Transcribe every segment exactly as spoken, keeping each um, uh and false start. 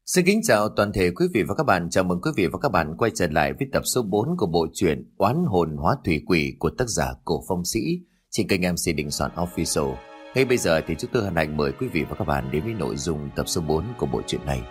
Xin kính chào toàn thể quý vị và các bạn. Chào mừng quý vị và các bạn quay trở lại với tập số bốn của bộ truyện Oán hồn hóa thủy quỷ của tác giả Cổ Phong Sĩ trên kênh em xê Đình Soạn Official. Ngay bây giờ thì chúng tôi hân hạnh mời quý vị và các bạn đến với nội dung tập số bốn của bộ truyện này.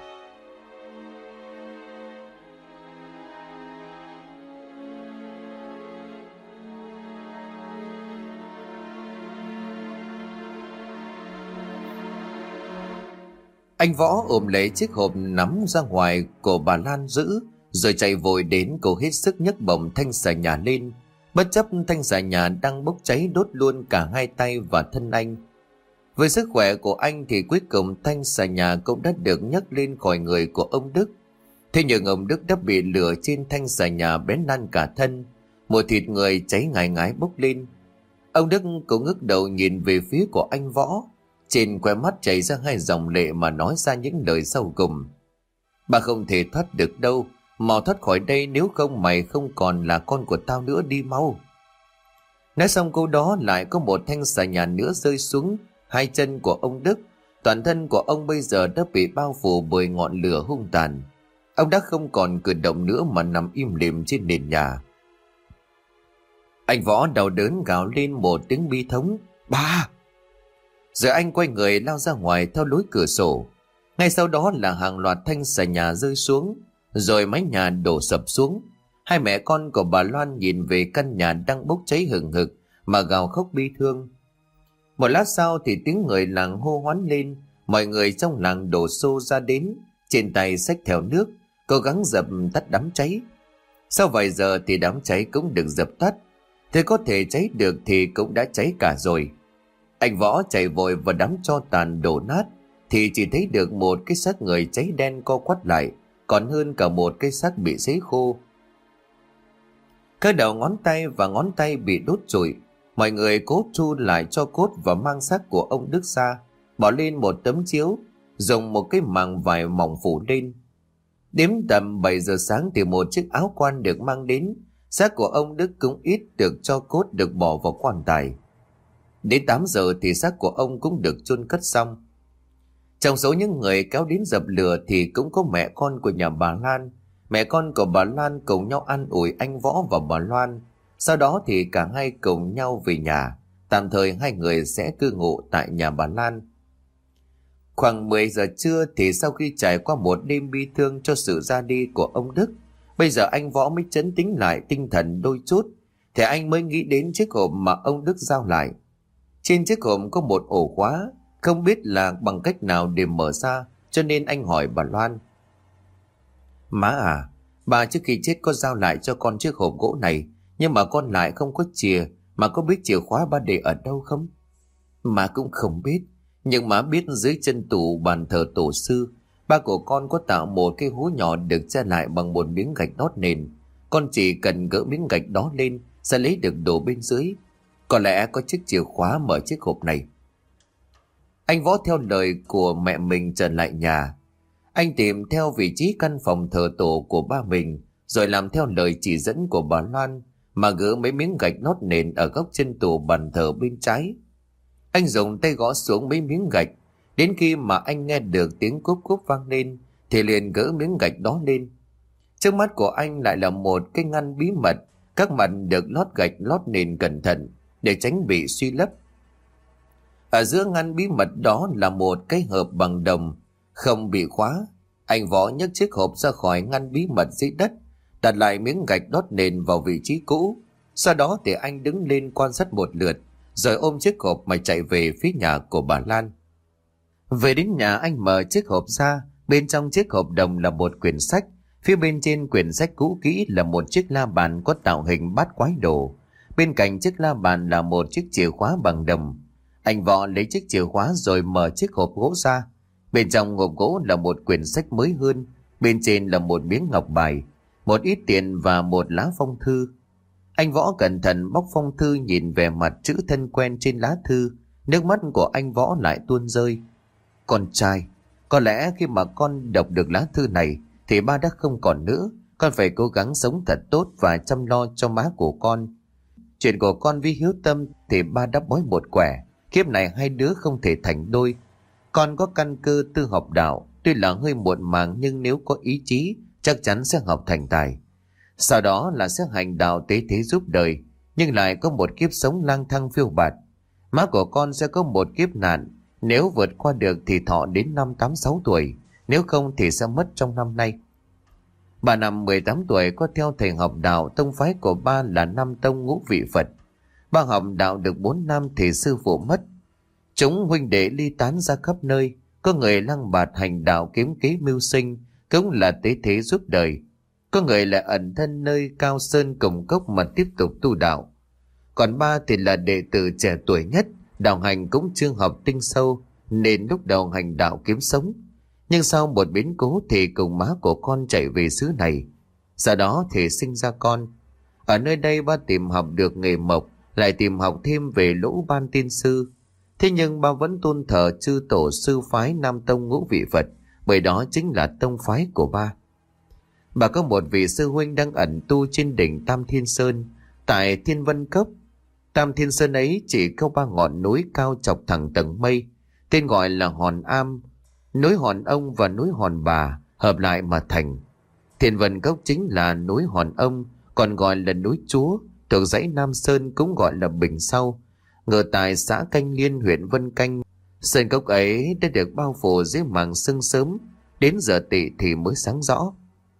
Anh Võ ôm lấy chiếc hộp nắm ra ngoài của bà Lan giữ, rồi chạy vội đến cô hết sức nhấc bổng thanh xà nhà lên. Bất chấp thanh xà nhà đang bốc cháy đốt luôn cả hai tay và thân anh. Với sức khỏe của anh thì cuối cùng thanh xà nhà cũng đã được nhấc lên khỏi người của ông Đức. Thế nhưng ông Đức đã bị lửa trên thanh xà nhà bén lan cả thân, mùi thịt người cháy ngái ngái bốc lên. Ông Đức cũng ngước đầu nhìn về phía của anh Võ. Trên khóe mắt chảy ra hai dòng lệ mà nói ra những lời sau cùng. Bà không thể thoát được đâu, mau thoát khỏi đây, nếu không mày không còn là con của tao nữa, đi mau. Nói xong câu đó lại có một thanh xà nhà nữa rơi xuống hai chân của ông Đức. Toàn thân của ông bây giờ đã bị bao phủ bởi ngọn lửa hung tàn. Ông đã không còn cử động nữa mà nằm im lìm trên nền nhà. Anh Võ đau đớn gào lên một tiếng bi thống: "Ba!" Rồi anh quay người lao ra ngoài theo lối cửa sổ. Ngay sau đó là hàng loạt thanh xà nhà rơi xuống, rồi mái nhà đổ sập xuống. Hai mẹ con của bà Loan nhìn về căn nhà đang bốc cháy hừng hực mà gào khóc bi thương. Một lát sau thì tiếng người làng hô hoán lên. Mọi người trong làng đổ xô ra đến, trên tay xách theo nước, cố gắng dập tắt đám cháy. Sau vài giờ thì đám cháy cũng được dập tắt. Thế có thể cháy được thì cũng đã cháy cả rồi. Anh Võ chạy vội vào đám tro tàn đổ nát thì chỉ thấy được một cái xác người cháy đen co quắp lại, còn hơn cả một cái xác bị sấy khô. Cái đầu ngón tay và ngón tay bị đốt trụi. Mọi người cố chu lại cho cốt và mang xác của ông Đức ra, bỏ lên một tấm chiếu, dùng một cái màng vải mỏng phủ lên. Đến tầm bảy giờ sáng thì một chiếc áo quan được mang đến. Xác của ông Đức cũng ít được cho cốt được bỏ vào quan tài. Đến tám giờ thì xác của ông cũng được chôn cất xong. Trong số những người kéo đến dập lửa thì cũng có mẹ con của nhà bà Lan. Mẹ con của bà Lan cùng nhau an ủi anh Võ và bà Loan. Sau đó thì cả hai cùng nhau về nhà. Tạm thời hai người sẽ cư ngụ tại nhà bà Lan. Khoảng mười giờ trưa thì sau khi trải qua một đêm bi thương cho sự ra đi của ông Đức, bây giờ anh Võ mới trấn tĩnh lại tinh thần đôi chút. Thì anh mới nghĩ đến chiếc hộp mà ông Đức giao lại. Trên chiếc hộp có một ổ khóa, không biết là bằng cách nào để mở ra, cho nên anh hỏi bà Loan: "Má à, bà trước khi chết có giao lại cho con chiếc hộp gỗ này, nhưng mà con lại không có chìa, mà có biết chìa khóa ba để ở đâu không?" "Má cũng không biết, nhưng má biết dưới chân tủ bàn thờ tổ sư, ba của con có tạo một cái hố nhỏ được che lại bằng một miếng gạch đót nền. Con chỉ cần gỡ miếng gạch đó lên sẽ lấy được đồ bên dưới. Có lẽ có chiếc chìa khóa mở chiếc hộp này." Anh Võ theo lời của mẹ mình trở lại nhà. Anh tìm theo vị trí căn phòng thờ tổ của ba mình, rồi làm theo lời chỉ dẫn của bà Loan mà gỡ mấy miếng gạch lót nền ở góc chân tủ bàn thờ bên trái. Anh dùng tay gõ xuống mấy miếng gạch, đến khi mà anh nghe được tiếng cúp cúp vang lên thì liền gỡ miếng gạch đó lên. Trước mắt của anh lại là một cái ngăn bí mật, các mặt được lót gạch lót nền cẩn thận để tránh bị suy lấp. Ở giữa ngăn bí mật đó là một cái hộp bằng đồng không bị khóa. Anh Võ nhấc chiếc hộp ra khỏi ngăn bí mật dưới đất, đặt lại miếng gạch đốt nền vào vị trí cũ. Sau đó thì anh đứng lên quan sát một lượt, rồi ôm chiếc hộp mà chạy về phía nhà của bà Lan. Về đến nhà, anh mở chiếc hộp ra. Bên trong chiếc hộp đồng là một quyển sách. Phía bên trên quyển sách cũ kỹ là một chiếc la bàn có tạo hình bát quái đồ. Bên cạnh chiếc la bàn là một chiếc chìa khóa bằng đồng. Anh Võ lấy chiếc chìa khóa rồi mở chiếc hộp gỗ ra. Bên trong hộp gỗ là một quyển sách mới hơn. Bên trên là một miếng ngọc bài, một ít tiền và một lá phong thư. Anh Võ cẩn thận bóc phong thư, nhìn về mặt chữ thân quen trên lá thư. Nước mắt của anh Võ lại tuôn rơi. "Con trai, có lẽ khi mà con đọc được lá thư này thì ba đã không còn nữa. Con phải cố gắng sống thật tốt và chăm lo cho má của con. Chuyện của con với Hiếu Tâm thì ba đã bói một quẻ. Kiếp này hai đứa không thể thành đôi. Con có căn cơ tư học đạo, tuy là hơi muộn màng nhưng nếu có ý chí chắc chắn sẽ học thành tài. Sau đó là sẽ hành đạo tế thế giúp đời, nhưng lại có một kiếp sống lang thang phiêu bạt. Má của con sẽ có một kiếp nạn, nếu vượt qua được thì thọ đến năm tám sáu tuổi, nếu không thì sẽ mất trong năm nay. Bà năm mười tám tuổi có theo thầy học đạo, tông phái của ba là Nam Tông Ngũ Vị Phật. Ba học đạo được bốn năm thì sư phụ mất. Chúng huynh đệ ly tán ra khắp nơi, có người lăng bạt hành đạo kiếm kế mưu sinh, cũng là tế thế giúp đời. Có người lại ẩn thân nơi cao sơn cùng cốc mà tiếp tục tu đạo. Còn ba thì là đệ tử trẻ tuổi nhất, đạo hành cũng chưa học tinh sâu, nên lúc đầu hành đạo kiếm sống. Nhưng sau một biến cố thì cùng má của con chạy về xứ này. Sau đó thì sinh ra con. Ở nơi đây ba tìm học được nghề mộc, lại tìm học thêm về lỗ ban tiên sư. Thế nhưng ba vẫn tôn thờ chư tổ sư phái Nam Tông Ngũ Vị Phật, bởi đó chính là tông phái của ba. Bà có một vị sư huynh đang ẩn tu trên đỉnh Tam Thiên Sơn, tại Thiên Vân Cốc. Tam Thiên Sơn ấy chỉ có ba ngọn núi cao chọc thẳng tầng mây, tên gọi là Hòn Am, núi Hòn Ông và núi Hòn Bà hợp lại mà thành. Thiên Vân Cốc chính là núi Hòn Ông, còn gọi là núi Chúa, thuộc dãy Nam Sơn cũng gọi là Bình Sau, ngự tại xã Canh Liên, huyện Vân Canh. Sơn cốc ấy đã được bao phủ dưới màn sương sớm, đến giờ tỵ thì mới sáng rõ.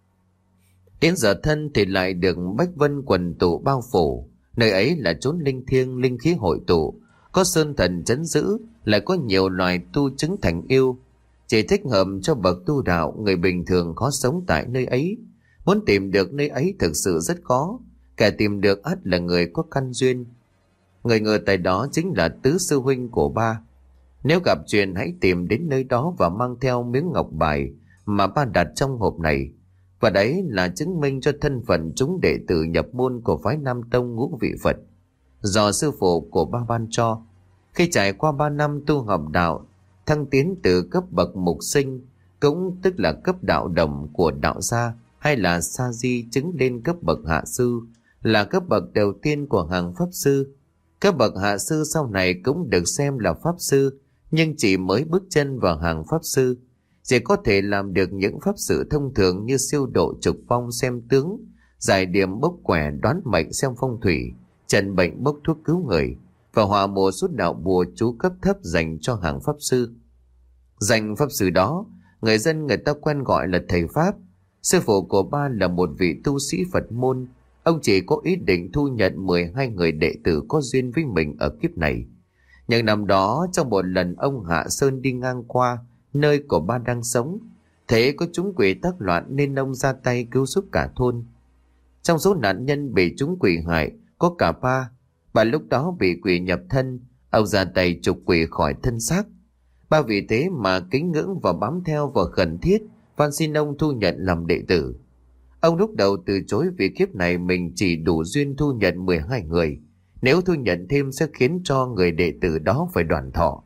Đến giờ thân thì lại được bách vân quần tụ bao phủ. Nơi ấy là chốn linh thiêng, linh khí hội tụ, có sơn thần trấn giữ, lại có nhiều loài tu chứng thành yêu. Chỉ thích hợp cho bậc tu đạo, người bình thường khó sống tại nơi ấy. Muốn tìm được nơi ấy thực sự rất khó, kẻ tìm được ắt là người có căn duyên. Người ngờ tại đó chính là tứ sư huynh của ba. Nếu gặp chuyện hãy tìm đến nơi đó và mang theo miếng ngọc bài mà ba đặt trong hộp này. Và đấy là chứng minh cho thân phận chúng đệ tử nhập môn của phái Nam Tông Ngũ Vị Phật, do sư phụ của ba ban cho. Khi trải qua ba năm tu học đạo, thăng tiến từ cấp bậc mục sinh, cũng tức là cấp đạo đồng của đạo gia, hay là sa di, chứng lên cấp bậc hạ sư, là cấp bậc đầu tiên của hàng pháp sư. Cấp bậc hạ sư sau này cũng được xem là pháp sư, nhưng chỉ mới bước chân vào hàng pháp sư, chỉ có thể làm được những pháp sự thông thường như siêu độ trục phong xem tướng, giải điểm bốc quẻ đoán mệnh xem phong thủy, trần bệnh bốc thuốc cứu người, và hỏa bùa xuất đạo bùa chú cấp thấp dành cho hàng pháp sư. Danh pháp sư đó, người dân người ta quen gọi là thầy Pháp. Sư phụ của ba là một vị tu sĩ Phật môn. Ông chỉ có ý định thu nhận mười hai người đệ tử có duyên với mình ở kiếp này. Nhưng năm đó, trong một lần ông hạ sơn đi ngang qua nơi của ba đang sống, thế có chúng quỷ tác loạn nên ông ra tay cứu giúp cả thôn. Trong số nạn nhân bị chúng quỷ hại có cả ba. Bà lúc đó bị quỷ nhập thân, ông ra tay trục quỷ khỏi thân xác. Ba vì thế mà kính ngưỡng và bám theo và khẩn thiết van xin ông thu nhận làm đệ tử. Ông lúc đầu từ chối vì kiếp này mình chỉ đủ duyên thu nhận mười hai người, nếu thu nhận thêm sẽ khiến cho người đệ tử đó phải đoàn thọ.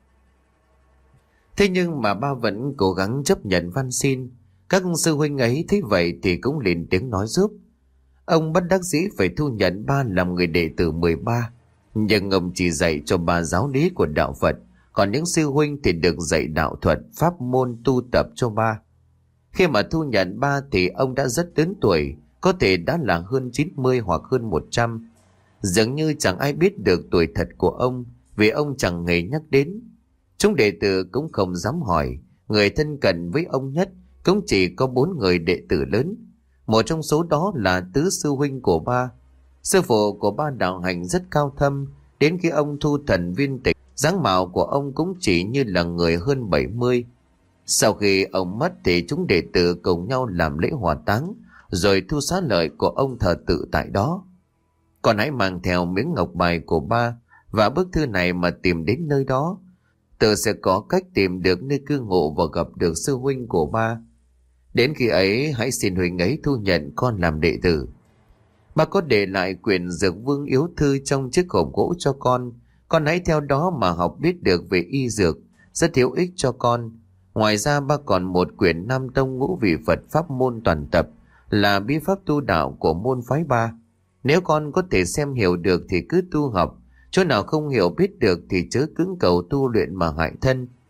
Thế nhưng mà ba vẫn cố gắng chấp nhận van xin. Các sư huynh ấy thấy vậy thì cũng lên tiếng nói giúp. Ông bất đắc dĩ phải thu nhận ba làm người đệ tử mười ba, nhưng ông chỉ dạy cho ba giáo lý của đạo Phật, còn những sư huynh thì được dạy đạo thuật, pháp môn tu tập cho ba. Khi mà thu nhận ba thì ông đã rất lớn tuổi, có thể đã là hơn chín mươi hoặc hơn một trăm. Dường như chẳng ai biết được tuổi thật của ông, vì ông chẳng hề nhắc đến. Chúng đệ tử cũng không dám hỏi, người thân cận với ông nhất cũng chỉ có bốn người đệ tử lớn. Một trong số đó là tứ sư huynh của ba. Sư phụ của ba đạo hành rất cao thâm, đến khi ông thu thần viên tịch, dáng mạo của ông cũng chỉ như là người hơn bảy mươi. Sau khi ông mất thì chúng đệ tử cùng nhau làm lễ hỏa táng, rồi thu xá lợi của ông thờ tự tại đó. Còn hãy mang theo miếng ngọc bài của ba và bức thư này mà tìm đến nơi đó. Tự sẽ có cách tìm được nơi cư ngụ và gặp được sư huynh của ba. Đến khi ấy hãy xin huynh ấy thu nhận con làm đệ tử. Ba có để lại quyển Dược Vương Yếu Thư trong chiếc hộp gỗ cho con. Con hãy theo đó mà học biết được về y dược, rất hữu ích cho con. Ngoài ra ba còn một quyển Nam Tông Ngũ Vị Phật pháp môn toàn tập, là bí pháp tu đạo của môn phái ba. Nếu con có thể xem hiểu được thì cứ tu học, chỗ nào không hiểu biết được thì chớ cứng cầu tu luyện mà hại thân.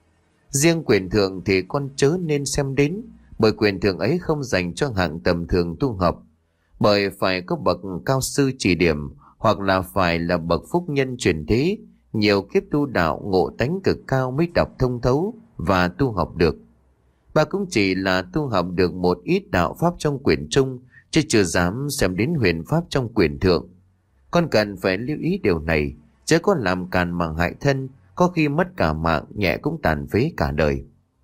Riêng quyền thượng thì con chớ nên xem đến, bởi quyền thượng ấy không dành cho hạng tầm thường tu học, bởi phải có bậc cao sư chỉ điểm, hoặc là phải là bậc phúc nhân truyền thế, nhiều kiếp tu đạo ngộ tánh cực cao mới đọc thông thấu và tu học được. Bà cũng chỉ là tu học được một ít đạo pháp trong quyển trung, chứ chưa dám xem đến huyền pháp trong quyển thượng. Con cần phải lưu ý điều này, chớ có làm càn mà hại thân, có khi mất cả mạng, nhẹ cũng tàn phế cả đời.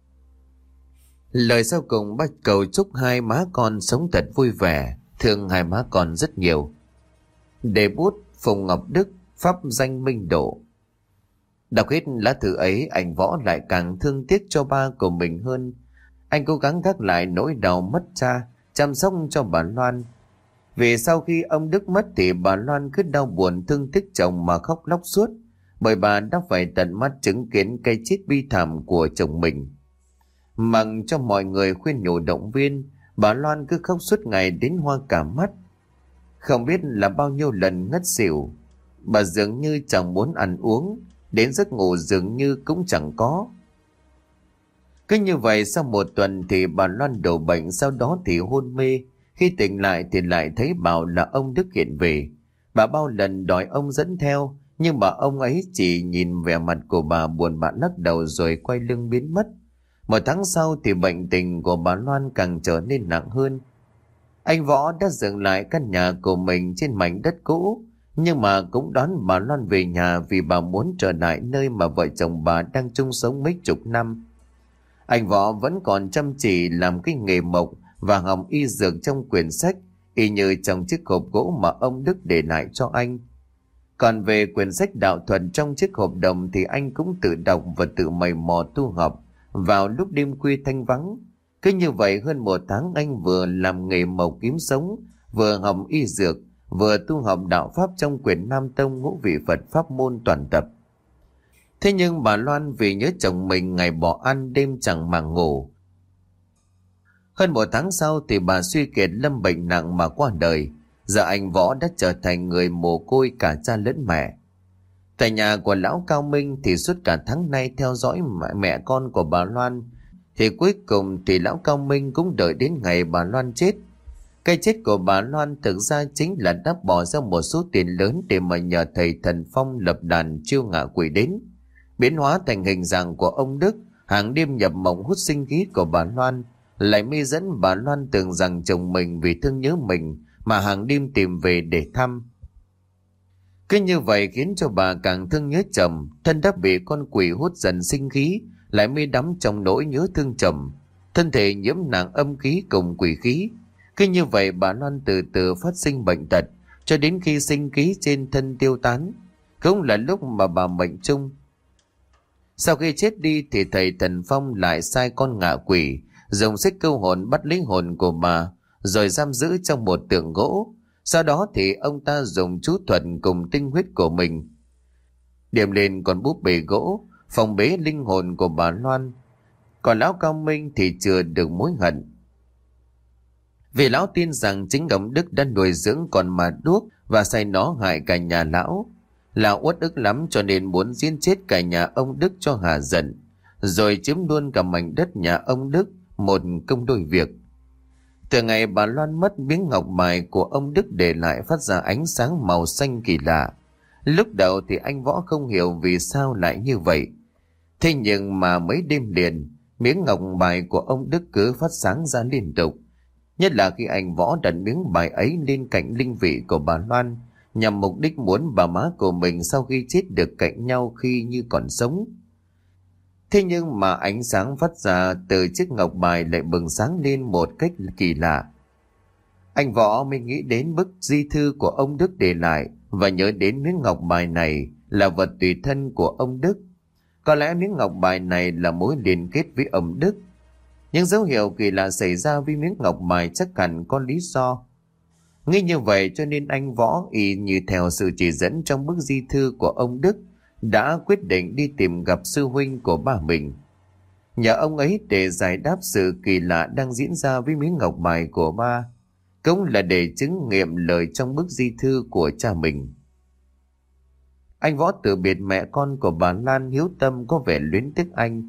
Lời sau cùng bác cầu chúc hai má con sống thật vui vẻ, thương hai má con rất nhiều. Để bút Phùng Ngọc Đức, pháp danh Minh Độ. Đọc hết lá thư ấy, anh Võ lại càng thương tiếc cho ba của mình hơn. Anh cố gắng gác lại nỗi đau mất cha, chăm sóc cho bà Loan. Vì sau khi ông Đức mất thì bà Loan cứ đau buồn thương tiếc chồng mà khóc lóc suốt, bởi bà đã phải tận mắt chứng kiến cái chết bi thảm của chồng mình. Mặc cho mọi người khuyên nhủ động viên, bà Loan cứ khóc suốt ngày đến hoa cả mắt. Không biết là bao nhiêu lần ngất xỉu, bà dường như chẳng muốn ăn uống, đến giấc ngủ dường như cũng chẳng có. Cứ như vậy sau một tuần thì bà Loan đổ bệnh, sau đó thì hôn mê. Khi tỉnh lại thì lại thấy bảo là ông Đức hiện về. Bà bao lần đòi ông dẫn theo, nhưng mà ông ấy chỉ nhìn vẻ mặt của bà buồn bã lắc đầu rồi quay lưng biến mất. Một tháng sau thì bệnh tình của bà Loan càng trở nên nặng hơn. Anh Võ đã dựng lại căn nhà của mình trên mảnh đất cũ, nhưng mà cũng đón bà Loan về nhà vì bà muốn trở lại nơi mà vợ chồng bà đang chung sống mấy chục năm. Anh Võ vẫn còn chăm chỉ làm cái nghề mộc và học y dược trong quyển sách, y như trong chiếc hộp gỗ mà ông Đức để lại cho anh. Còn về quyển sách đạo thuật trong chiếc hộp đồng thì anh cũng tự đọc và tự mày mò tu học vào lúc đêm khuya thanh vắng. Cứ như vậy hơn một tháng anh vừa làm nghề mộc kiếm sống, vừa học y dược, vừa tu học đạo pháp trong quyển Nam Tông ngũ vị Phật pháp môn toàn tập. Thế nhưng bà Loan vì nhớ chồng mình ngày bỏ ăn đêm chẳng màng ngủ. Hơn một tháng sau thì bà suy kiệt lâm bệnh nặng mà qua đời. Giờ anh Võ đã trở thành người mồ côi cả cha lẫn mẹ. Tại nhà của lão Cao Minh thì suốt cả tháng nay theo dõi mẹ, mẹ con của bà Loan, thì cuối cùng thì lão Cao Minh cũng đợi đến ngày bà Loan chết. Cái chết của bà Loan thực ra chính là đã bỏ ra một số tiền lớn để mà nhờ thầy Thần Phong lập đàn chiêu ngạ quỷ đến, biến hóa thành hình dạng của ông Đức, hàng đêm nhập mộng hút sinh khí của bà Loan, lại mê dẫn bà Loan tưởng rằng chồng mình vì thương nhớ mình mà hàng đêm tìm về để thăm. Cứ như vậy khiến cho bà càng thương nhớ chồng, thân đã bị con quỷ hút dần sinh khí, lại mê đắm trong nỗi nhớ thương chồng, thân thể nhiễm nặng âm khí cùng quỷ khí. Cứ như vậy bà Loan từ từ phát sinh bệnh tật, cho đến khi sinh khí trên thân tiêu tán, cũng là lúc mà bà mệnh chung. Sau khi chết đi thì thầy Thần Phong lại sai con ngạ quỷ dùng xích câu hồn bắt lấy hồn của bà, rồi giam giữ trong một tượng gỗ. Sau đó thì ông ta dùng chú thuật cùng tinh huyết của mình điểm lên con búp bê gỗ, phòng bế linh hồn của bà Loan. Còn lão Cao Minh thì chưa được mối hận, vì lão tin rằng chính ông Đức đã nuôi dưỡng con mà đuốc và sai nó hại cả nhà lão. Lão uất ức lắm cho nên muốn giết chết cả nhà ông Đức cho hà giận, rồi chiếm luôn cả mảnh đất nhà ông Đức, một công đôi việc. Từ ngày bà Loan mất, miếng ngọc bài của ông Đức để lại phát ra ánh sáng màu xanh kỳ lạ. Lúc đầu thì anh Võ không hiểu vì sao lại như vậy. Thế nhưng mà mấy đêm liền, miếng ngọc bài của ông Đức cứ phát sáng ra liên tục. Nhất là khi anh Võ đặt miếng bài ấy lên cạnh linh vị của bà Loan, nhằm mục đích muốn bà má của mình sau khi chết được cạnh nhau khi như còn sống. Thế nhưng mà ánh sáng phát ra từ chiếc ngọc bài lại bừng sáng lên một cách kỳ lạ. Anh Võ mới nghĩ đến bức di thư của ông Đức để lại và nhớ đến miếng ngọc bài này là vật tùy thân của ông Đức. Có lẽ miếng ngọc bài này là mối liên kết với ông Đức. Những dấu hiệu kỳ lạ xảy ra với miếng ngọc bài chắc hẳn có lý do. Nghĩ như vậy cho nên anh Võ y như theo sự chỉ dẫn trong bức di thư của ông Đức đã quyết định đi tìm gặp sư huynh của ba mình, nhờ ông ấy để giải đáp sự kỳ lạ đang diễn ra với miếng ngọc bài của ba, cũng là để chứng nghiệm lời trong bức di thư của cha mình. Anh Võ từ biệt mẹ con của bà Lan hiếu tâm có vẻ luyến tiếc anh,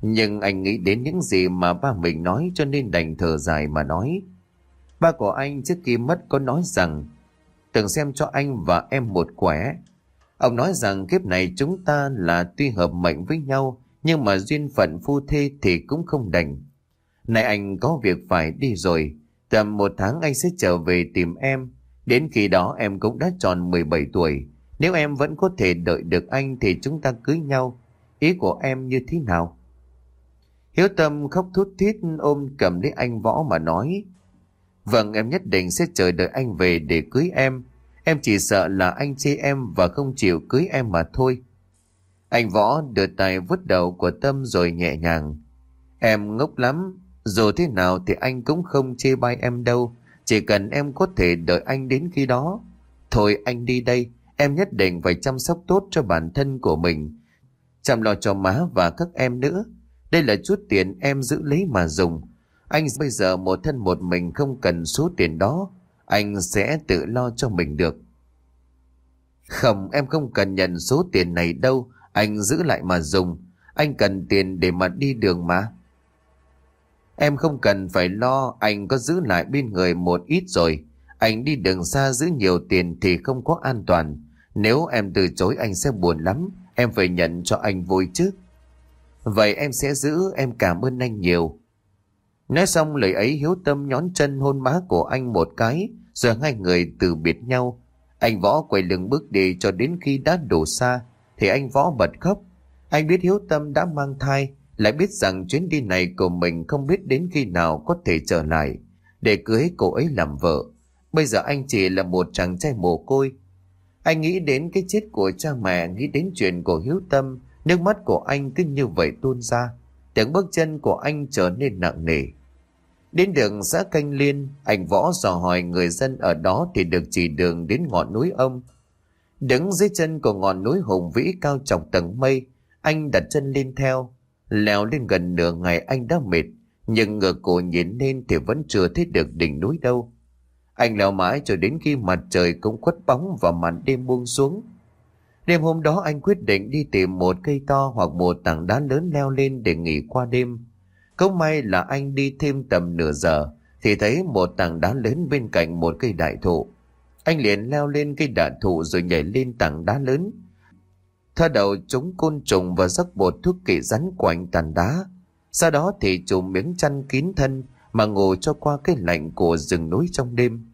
Nhưng anh nghĩ đến những gì mà ba mình nói cho nên đành thở dài mà nói. Ba của anh trước khi mất có nói rằng từng xem cho anh và em một quẻ. Ông nói rằng kiếp này chúng ta là tuy hợp mệnh với nhau nhưng mà duyên phận phu thê thì cũng không đành. Này anh có việc phải đi rồi. Tầm một tháng anh sẽ trở về tìm em. Đến khi đó em cũng đã tròn mười bảy tuổi. Nếu em vẫn có thể đợi được anh thì chúng ta cưới nhau. Ý của em như thế nào? Hiếu Tâm khóc thút thít ôm cầm lấy anh Võ mà nói. Vâng, em nhất định sẽ chờ đợi anh về để cưới em. Em chỉ sợ là anh chê em và không chịu cưới em mà thôi. Anh Võ đưa tay vuốt đầu của Tâm rồi nhẹ nhàng. Em ngốc lắm. Dù thế nào thì anh cũng không chê bai em đâu. Chỉ cần em có thể đợi anh đến khi đó. Thôi anh đi đây. Em nhất định phải chăm sóc tốt cho bản thân của mình. Chăm lo cho má và các em nữa. Đây là chút tiền em giữ lấy mà dùng. Anh bây giờ một thân một mình không cần số tiền đó. Anh sẽ tự lo cho mình được. Không, em không cần nhận số tiền này đâu. Anh giữ lại mà dùng. Anh cần tiền để mà đi đường mà. Em không cần phải lo. Anh có giữ lại bên người một ít rồi. Anh đi đường xa giữ nhiều tiền thì không có an toàn. Nếu em từ chối anh sẽ buồn lắm. Em phải nhận cho anh vui chứ. Vậy em sẽ giữ. Em cảm ơn anh nhiều. Nói xong lời ấy, Hiếu Tâm nhón chân hôn má của anh một cái, rồi hai người từ biệt nhau. Anh Võ quay lưng bước đi cho đến khi đã đổ xa thì anh Võ bật khóc. Anh biết Hiếu Tâm đã mang thai, lại biết rằng chuyến đi này của mình không biết đến khi nào có thể trở lại để cưới cô ấy làm vợ. Bây giờ anh chỉ là một chàng trai mồ côi. Anh nghĩ đến cái chết của cha mẹ, nghĩ đến chuyện của Hiếu Tâm, nước mắt của anh cứ như vậy tuôn ra. Tiếng bước chân của anh trở nên nặng nề. Đến đường xã Canh Liên, anh Võ dò hỏi người dân ở đó thì được chỉ đường đến ngọn núi Ông. Đứng dưới chân của ngọn núi hùng vĩ cao chọc tầng mây, anh đặt chân lên theo. Leo lên gần nửa ngày anh đã mệt, nhưng ngửa cổ nhìn lên thì vẫn chưa thấy được đỉnh núi đâu. Anh leo mãi cho đến khi mặt trời cũng khuất bóng và màn đêm buông xuống. Đêm hôm đó anh quyết định đi tìm một cây to hoặc một tảng đá lớn leo lên để nghỉ qua đêm. Không may là anh đi thêm tầm nửa giờ thì thấy một tảng đá lớn bên cạnh một cây đại thụ. Anh liền leo lên cây đại thụ rồi nhảy lên tảng đá lớn. Thoa đầu chống côn trùng và rắc bột thuốc kỵ rắn quanh tảng đá. Sau đó thì trùm miếng chăn kín thân mà ngủ cho qua cái lạnh của rừng núi trong đêm.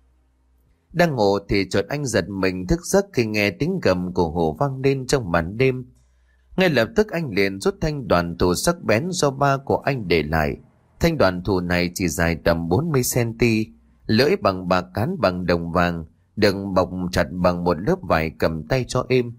Đang ngủ thì chợt anh giật mình thức giấc khi nghe tiếng gầm của hổ vang lên trong màn đêm. Ngay lập tức anh liền rút thanh đoàn thù sắc bén do ba của anh để lại. Thanh đoàn thù này chỉ dài tầm bốn mươi xăng-ti-mét, lưỡi bằng bạc cán bằng đồng vàng, được bọc chặt bằng một lớp vải cầm tay cho êm.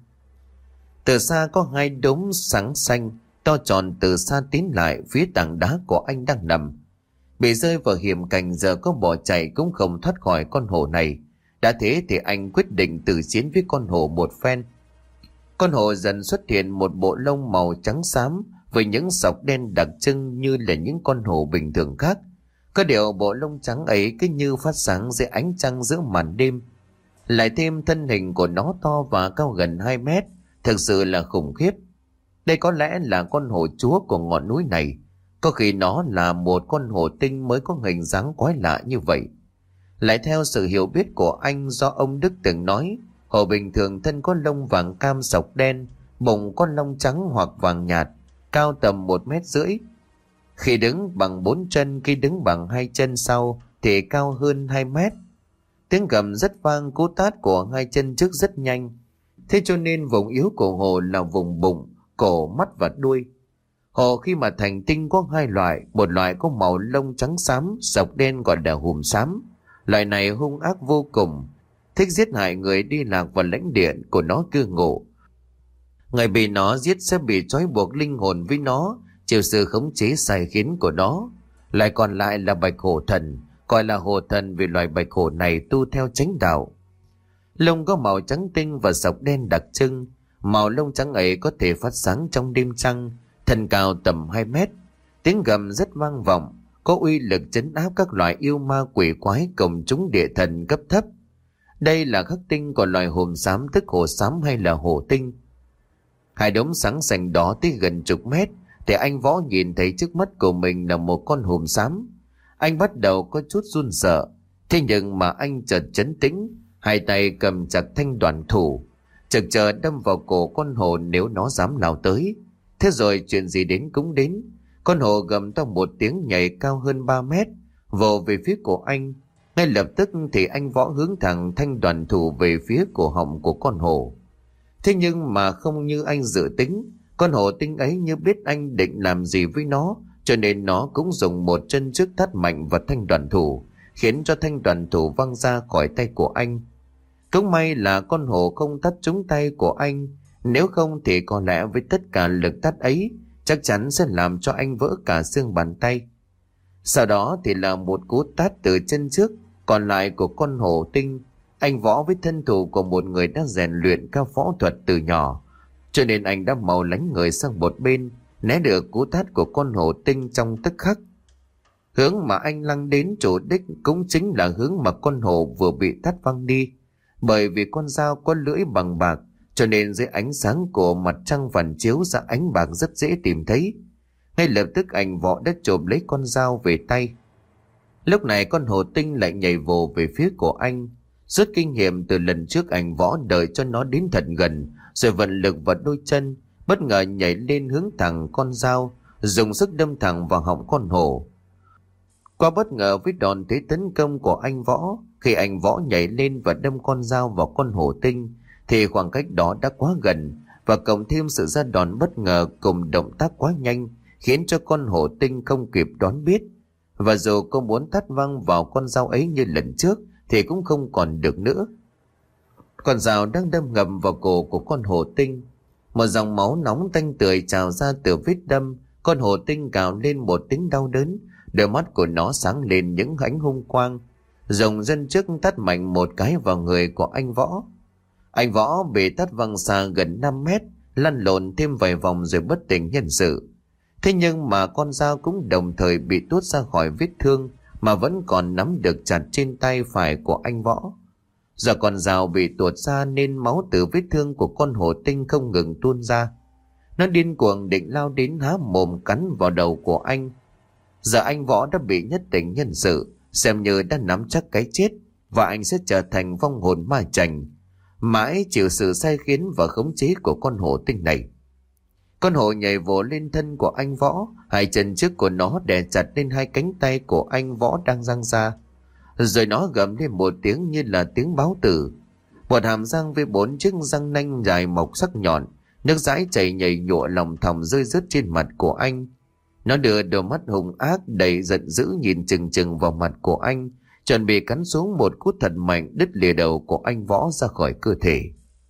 Từ xa có hai đốm sáng xanh to tròn từ xa tiến lại phía tảng đá của anh đang nằm. Bị rơi vào hiểm cảnh giờ có bỏ chạy cũng không thoát khỏi con hổ này. Đã thế thì anh quyết định tự chiến với con hổ một phen. Con hổ dần xuất hiện một bộ lông màu trắng xám với những sọc đen đặc trưng như là những con hổ bình thường khác. Có điều bộ lông trắng ấy cứ như phát sáng dưới ánh trăng giữa màn đêm. Lại thêm thân hình của nó to và cao gần hai mét, thực sự là khủng khiếp. Đây có lẽ là con hổ chúa của ngọn núi này. Có khi nó là một con hổ tinh mới có hình dáng quái lạ như vậy. Lại theo sự hiểu biết của anh do ông Đức từng nói, hổ bình thường thân có lông vàng cam sọc đen, bụng có lông trắng hoặc vàng nhạt, cao tầm một mét rưỡi. Khi đứng bằng bốn chân, khi đứng bằng hai chân sau thì cao hơn hai mét. Tiếng gầm rất vang, cú tát của hai chân trước rất nhanh. Thế cho nên vùng yếu của hổ là vùng bụng, cổ, mắt và đuôi. Hổ khi mà thành tinh có hai loại, một loại có màu lông trắng xám, sọc đen gọi là hùm xám. Loại này hung ác vô cùng, thích giết hại người đi lạc vào lãnh địa của nó cư ngụ. Người bị nó giết sẽ bị trói buộc linh hồn với nó, chịu sự khống chế sai khiến của nó. Lại còn lại là bạch hổ thần, gọi là hổ thần vì loài bạch hổ này tu theo chánh đạo. Lông có màu trắng tinh và sọc đen đặc trưng. Màu lông trắng ấy có thể phát sáng trong đêm trăng, thân cao tầm hai mét. Tiếng gầm rất vang vọng, có uy lực trấn áp các loại yêu ma quỷ quái cùng chúng địa thần cấp thấp. Đây là khắc tinh của loài hồn xám, tức hổ xám hay là hổ tinh. Hai đốm sáng xanh đó tới gần chục mét thì anh Võ nhìn thấy trước mắt của mình là một con hùm xám. Anh bắt đầu có chút run sợ, thế nhưng mà anh chợt trấn tĩnh, hai tay cầm chặt thanh đoàn thủ, chực chờ đâm vào cổ con hổ nếu nó dám lao tới. Thế rồi chuyện gì đến cũng đến, con hổ gầm to một tiếng nhảy cao hơn ba mét, vồ về phía của anh. Ngay lập tức thì anh Võ hướng thẳng thanh đoàn thủ về phía cổ họng của con hổ. Thế nhưng mà không như anh dự tính, con hổ tinh ấy như biết anh định làm gì với nó, cho nên nó cũng dùng một chân trước tát mạnh vào thanh đoàn thủ, khiến cho thanh đoàn thủ văng ra khỏi tay của anh. Cũng may là con hổ không tát trúng tay của anh, nếu không thì có lẽ với tất cả lực tát ấy chắc chắn sẽ làm cho anh vỡ cả xương bàn tay. Sau đó thì là một cú tát từ chân trước còn lại của con hổ tinh. Anh Võ với thân thủ của một người đã rèn luyện các võ thuật từ nhỏ, cho nên anh đã mau lánh người sang một bên, né được cú tát của con hổ tinh trong tức khắc. Hướng mà anh lăn đến chủ đích cũng chính là hướng mà con hổ vừa bị tát văng đi. Bởi vì con dao có lưỡi bằng bạc, cho nên dưới ánh sáng của mặt trăng phản chiếu ra ánh bạc rất dễ tìm thấy. Ngay lập tức anh Võ đã chộp lấy con dao về tay. Lúc này con hổ tinh lại nhảy vồ về phía của anh. Rút kinh nghiệm từ lần trước, anh Võ đợi cho nó đến thật gần rồi vận lực vào đôi chân, bất ngờ nhảy lên hướng thẳng con dao, dùng sức đâm thẳng vào họng con hổ. Qua bất ngờ với đòn thế tấn công của anh Võ, khi anh Võ nhảy lên và đâm con dao vào con hổ tinh thì khoảng cách đó đã quá gần, và cộng thêm sự ra đòn bất ngờ cùng động tác quá nhanh khiến cho con hổ tinh không kịp đoán biết. Và dù cô muốn tát văng vào con dao ấy như lần trước thì cũng không còn được nữa. Con dao đang đâm ngầm vào cổ của con hổ tinh. Một dòng máu nóng tanh tưởi trào ra từ vết đâm. Con hổ tinh gào lên một tiếng đau đớn, đôi mắt của nó sáng lên những ánh hung quang, dùng chân trước tát mạnh một cái vào người của anh Võ. Anh Võ bị tát văng xa gần năm mét, lăn lộn thêm vài vòng rồi bất tỉnh nhân sự. Thế nhưng mà con dao cũng đồng thời bị tuốt ra khỏi vết thương mà vẫn còn nắm được chặt trên tay phải của anh Võ. Do con dao bị tuột ra nên máu từ vết thương của con hổ tinh không ngừng tuôn ra. Nó điên cuồng định lao đến há mồm cắn vào đầu của anh. Giờ anh Võ đã bị nhất tỉnh nhân sự, xem như đã nắm chắc cái chết, và anh sẽ trở thành vong hồn ma chành, mãi chịu sự sai khiến và khống chế của con hổ tinh này. Con hổ nhảy vồ lên thân của anh Võ, hai chân trước của nó đè chặt lên hai cánh tay của anh Võ đang giang ra. Rồi nó gầm lên một tiếng như là tiếng báo tử. Một hàm răng với bốn chiếc răng nanh dài mọc sắc nhọn, nước dãi chảy nhảy nhụa lòng thòng rơi rớt trên mặt của anh. Nó đưa đôi mắt hung ác đầy giận dữ nhìn chừng chừng vào mặt của anh, chuẩn bị cắn xuống một cú thật mạnh đứt lìa đầu của anh Võ ra khỏi cơ thể.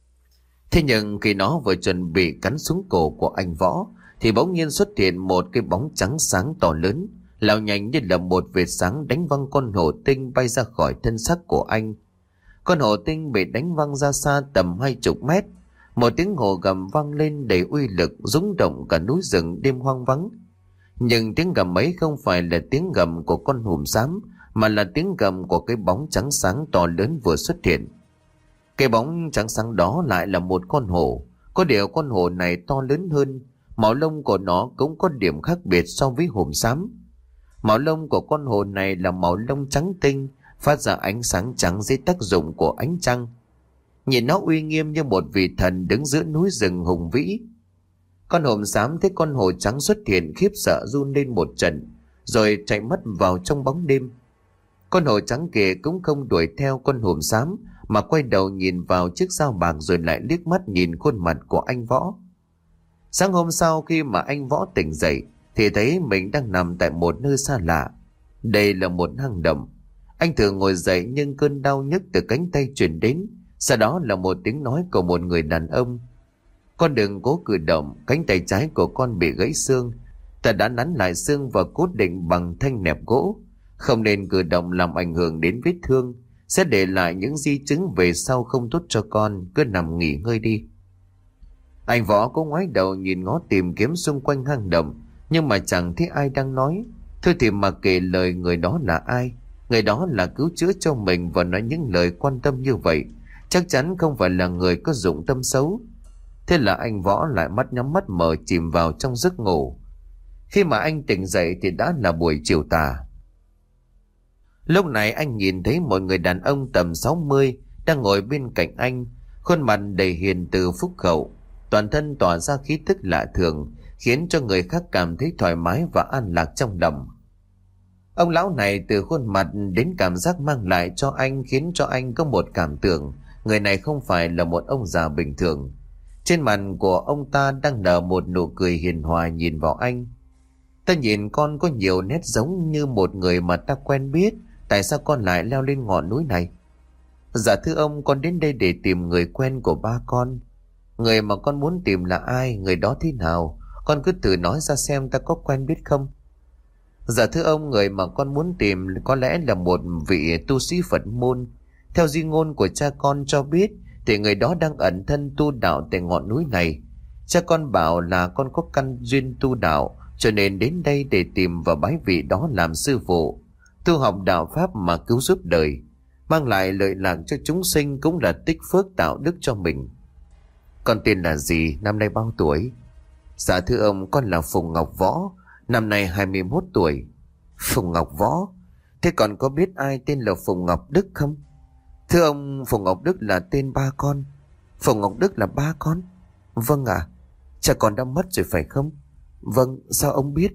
Thế nhưng khi nó vừa chuẩn bị cắn xuống cổ của anh Võ thì bỗng nhiên xuất hiện một cái bóng trắng sáng to lớn, lao nhanh như là một vệt sáng đánh văng con hổ tinh bay ra khỏi thân xác của anh. Con hổ tinh bị đánh văng ra xa tầm hai chục mét. Một tiếng hổ gầm vang lên đầy uy lực, rung động cả núi rừng đêm hoang vắng. Nhưng tiếng gầm ấy không phải là tiếng gầm của con hùm xám, mà là tiếng gầm của cái bóng trắng sáng to lớn vừa xuất hiện. Cái bóng trắng sáng đó lại là một con hổ. Có điều con hổ này to lớn hơn, màu lông của nó cũng có điểm khác biệt so với hùm xám. Màu lông của con hổ này là màu lông trắng tinh, phát ra ánh sáng trắng dưới tác dụng của ánh trăng. Nhìn nó uy nghiêm như một vị thần đứng giữa núi rừng hùng vĩ. Con hùm xám thấy con hổ trắng xuất hiện khiếp sợ run lên một trận, rồi chạy mất vào trong bóng đêm. Con hổ trắng kia cũng không đuổi theo con hùm xám, mà quay đầu nhìn vào chiếc dao bạc rồi lại liếc mắt nhìn khuôn mặt của anh Võ. Sáng hôm sau khi mà anh Võ tỉnh dậy thì thấy mình đang nằm tại một nơi xa lạ. Đây là một hang động. Anh thử ngồi dậy nhưng cơn đau nhức từ cánh tay truyền đến, sau đó là một tiếng nói của một người đàn ông. Con đừng cố cử động, cánh tay trái của con bị gãy xương. Ta đã nắn lại xương và cốt định bằng thanh nẹp gỗ. Không nên cử động làm ảnh hưởng đến vết thương, sẽ để lại những di chứng về sau không tốt cho con, cứ nằm nghỉ ngơi đi. Anh Võ cũng ngoái đầu nhìn ngó tìm kiếm xung quanh hang động, nhưng mà chẳng thấy ai đang nói. Thôi thì mà kể lời người đó là ai. Người đó là cứu chữa cho mình và nói những lời quan tâm như vậy, chắc chắn không phải là người có dụng tâm xấu. Thế là anh Võ lại mắt nhắm mắt mở chìm vào trong giấc ngủ. Khi mà anh tỉnh dậy thì đã là buổi chiều tà. Lúc này anh nhìn thấy một người đàn ông tầm sáu mươi đang ngồi bên cạnh anh, khuôn mặt đầy hiền từ phúc hậu, toàn thân tỏa ra khí tức lạ thường, khiến cho người khác cảm thấy thoải mái và an lạc trong lòng. Ông lão này từ khuôn mặt đến cảm giác mang lại cho anh khiến cho anh có một cảm tưởng người này không phải là một ông già bình thường. Trên mặt của ông ta đang nở một nụ cười hiền hòa nhìn vào anh. Ta nhìn con có nhiều nét giống như một người mà ta quen biết, tại sao con lại leo lên ngọn núi này? Dạ thưa ông, con đến đây để tìm người quen của ba con. Người mà con muốn tìm là ai, người đó thế nào? Con cứ thử nói ra xem ta có quen biết không? Dạ thưa ông, người mà con muốn tìm có lẽ là một vị tu sĩ Phật môn. Theo di ngôn của cha con cho biết thì người đó đang ẩn thân tu đạo tại ngọn núi này. Cha con bảo là con có căn duyên tu đạo, cho nên đến đây để tìm và bái vị đó làm sư phụ, tu học đạo pháp mà cứu giúp đời, mang lại lợi lạc cho chúng sinh, cũng là tích phước tạo đức cho mình. Con tên là gì, năm nay bao tuổi? Dạ thưa ông, con là Phùng Ngọc Võ, năm nay hai mươi mốt tuổi. Phùng Ngọc Võ? Thế còn có biết ai tên là Phùng Ngọc Đức không? Thưa ông, Phùng Ngọc Đức là tên ba con. Phùng Ngọc Đức là ba con? Vâng ạ. À, cha con đã mất rồi phải không? Vâng, sao ông biết?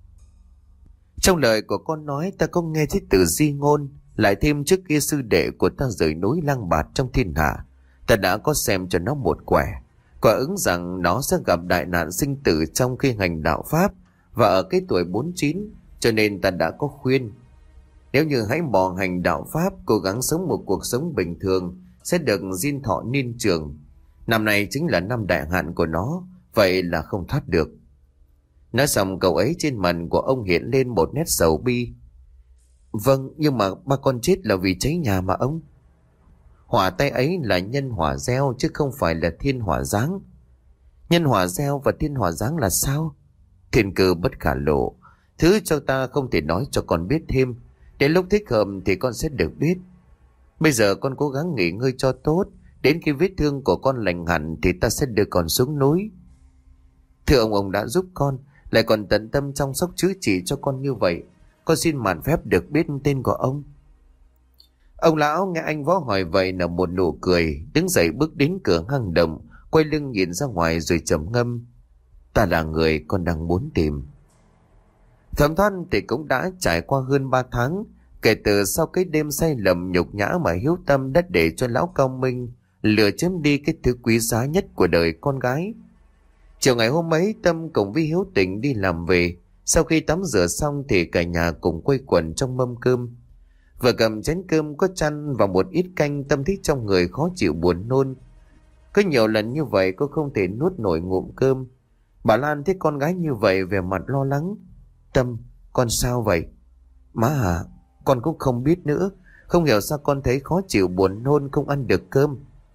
Trong lời của con nói ta có nghe thấy từ di ngôn, lại thêm trước kia sư đệ của ta rời núi lang bạt trong thiên hạ, ta đã có xem cho nó một quẻ, quả ứng rằng nó sẽ gặp đại nạn sinh tử trong khi hành đạo pháp và ở cái tuổi bốn mươi chín, cho nên ta đã có khuyên. Nếu như hãy bỏ hành đạo pháp, cố gắng sống một cuộc sống bình thường, sẽ được diên thọ niên trường. Năm nay chính là năm đại hạn của nó, vậy là không thoát được. Nói xong câu ấy, trên mặt của ông hiện lên một nét sầu bi. Vâng, nhưng mà ba con chết là vì cháy nhà mà ông. Hỏa tay ấy là nhân hỏa gieo chứ không phải là thiên hỏa giáng. Nhân hỏa gieo và thiên hỏa giáng là sao? Thiên cơ bất khả lộ, thứ cho ta không thể nói cho con biết thêm. Đến lúc thích hợp thì con sẽ được biết. Bây giờ con cố gắng nghỉ ngơi cho tốt, đến khi vết thương của con lành hẳn thì ta sẽ đưa con xuống núi. Thưa ông, ông đã giúp con, lại còn tận tâm chăm sóc chữa trị cho con như vậy, con xin mạn phép được biết tên của ông. Ông lão nghe anh Võ hỏi vậy nở một nụ cười, đứng dậy bước đến cửa hang động, quay lưng nhìn ra ngoài rồi trầm ngâm. Ta là người con đang muốn tìm. Thẩm Thoan thì cũng đã trải qua hơn ba tháng kể từ sau cái đêm sai lầm nhục nhã mà Hiếu Tâm đã để cho lão Cao Minh lừa chiếm đi cái thứ quý giá nhất của đời con gái. Chiều ngày hôm ấy, Tâm cùng với Hiếu Tịnh đi làm về. Sau khi tắm rửa xong thì cả nhà cùng quây quần trong mâm cơm. Vừa cầm chén cơm có chăn và một ít canh, Tâm thích trong người khó chịu buồn nôn. Có nhiều lần như vậy cô không thể nuốt nổi ngụm cơm. Bà Lan thấy con gái như vậy vẻ mặt lo lắng. Tâm, con sao vậy? Má à, con cũng không biết nữa. Không hiểu sao con thấy khó chịu buồn nôn, không ăn được cơm.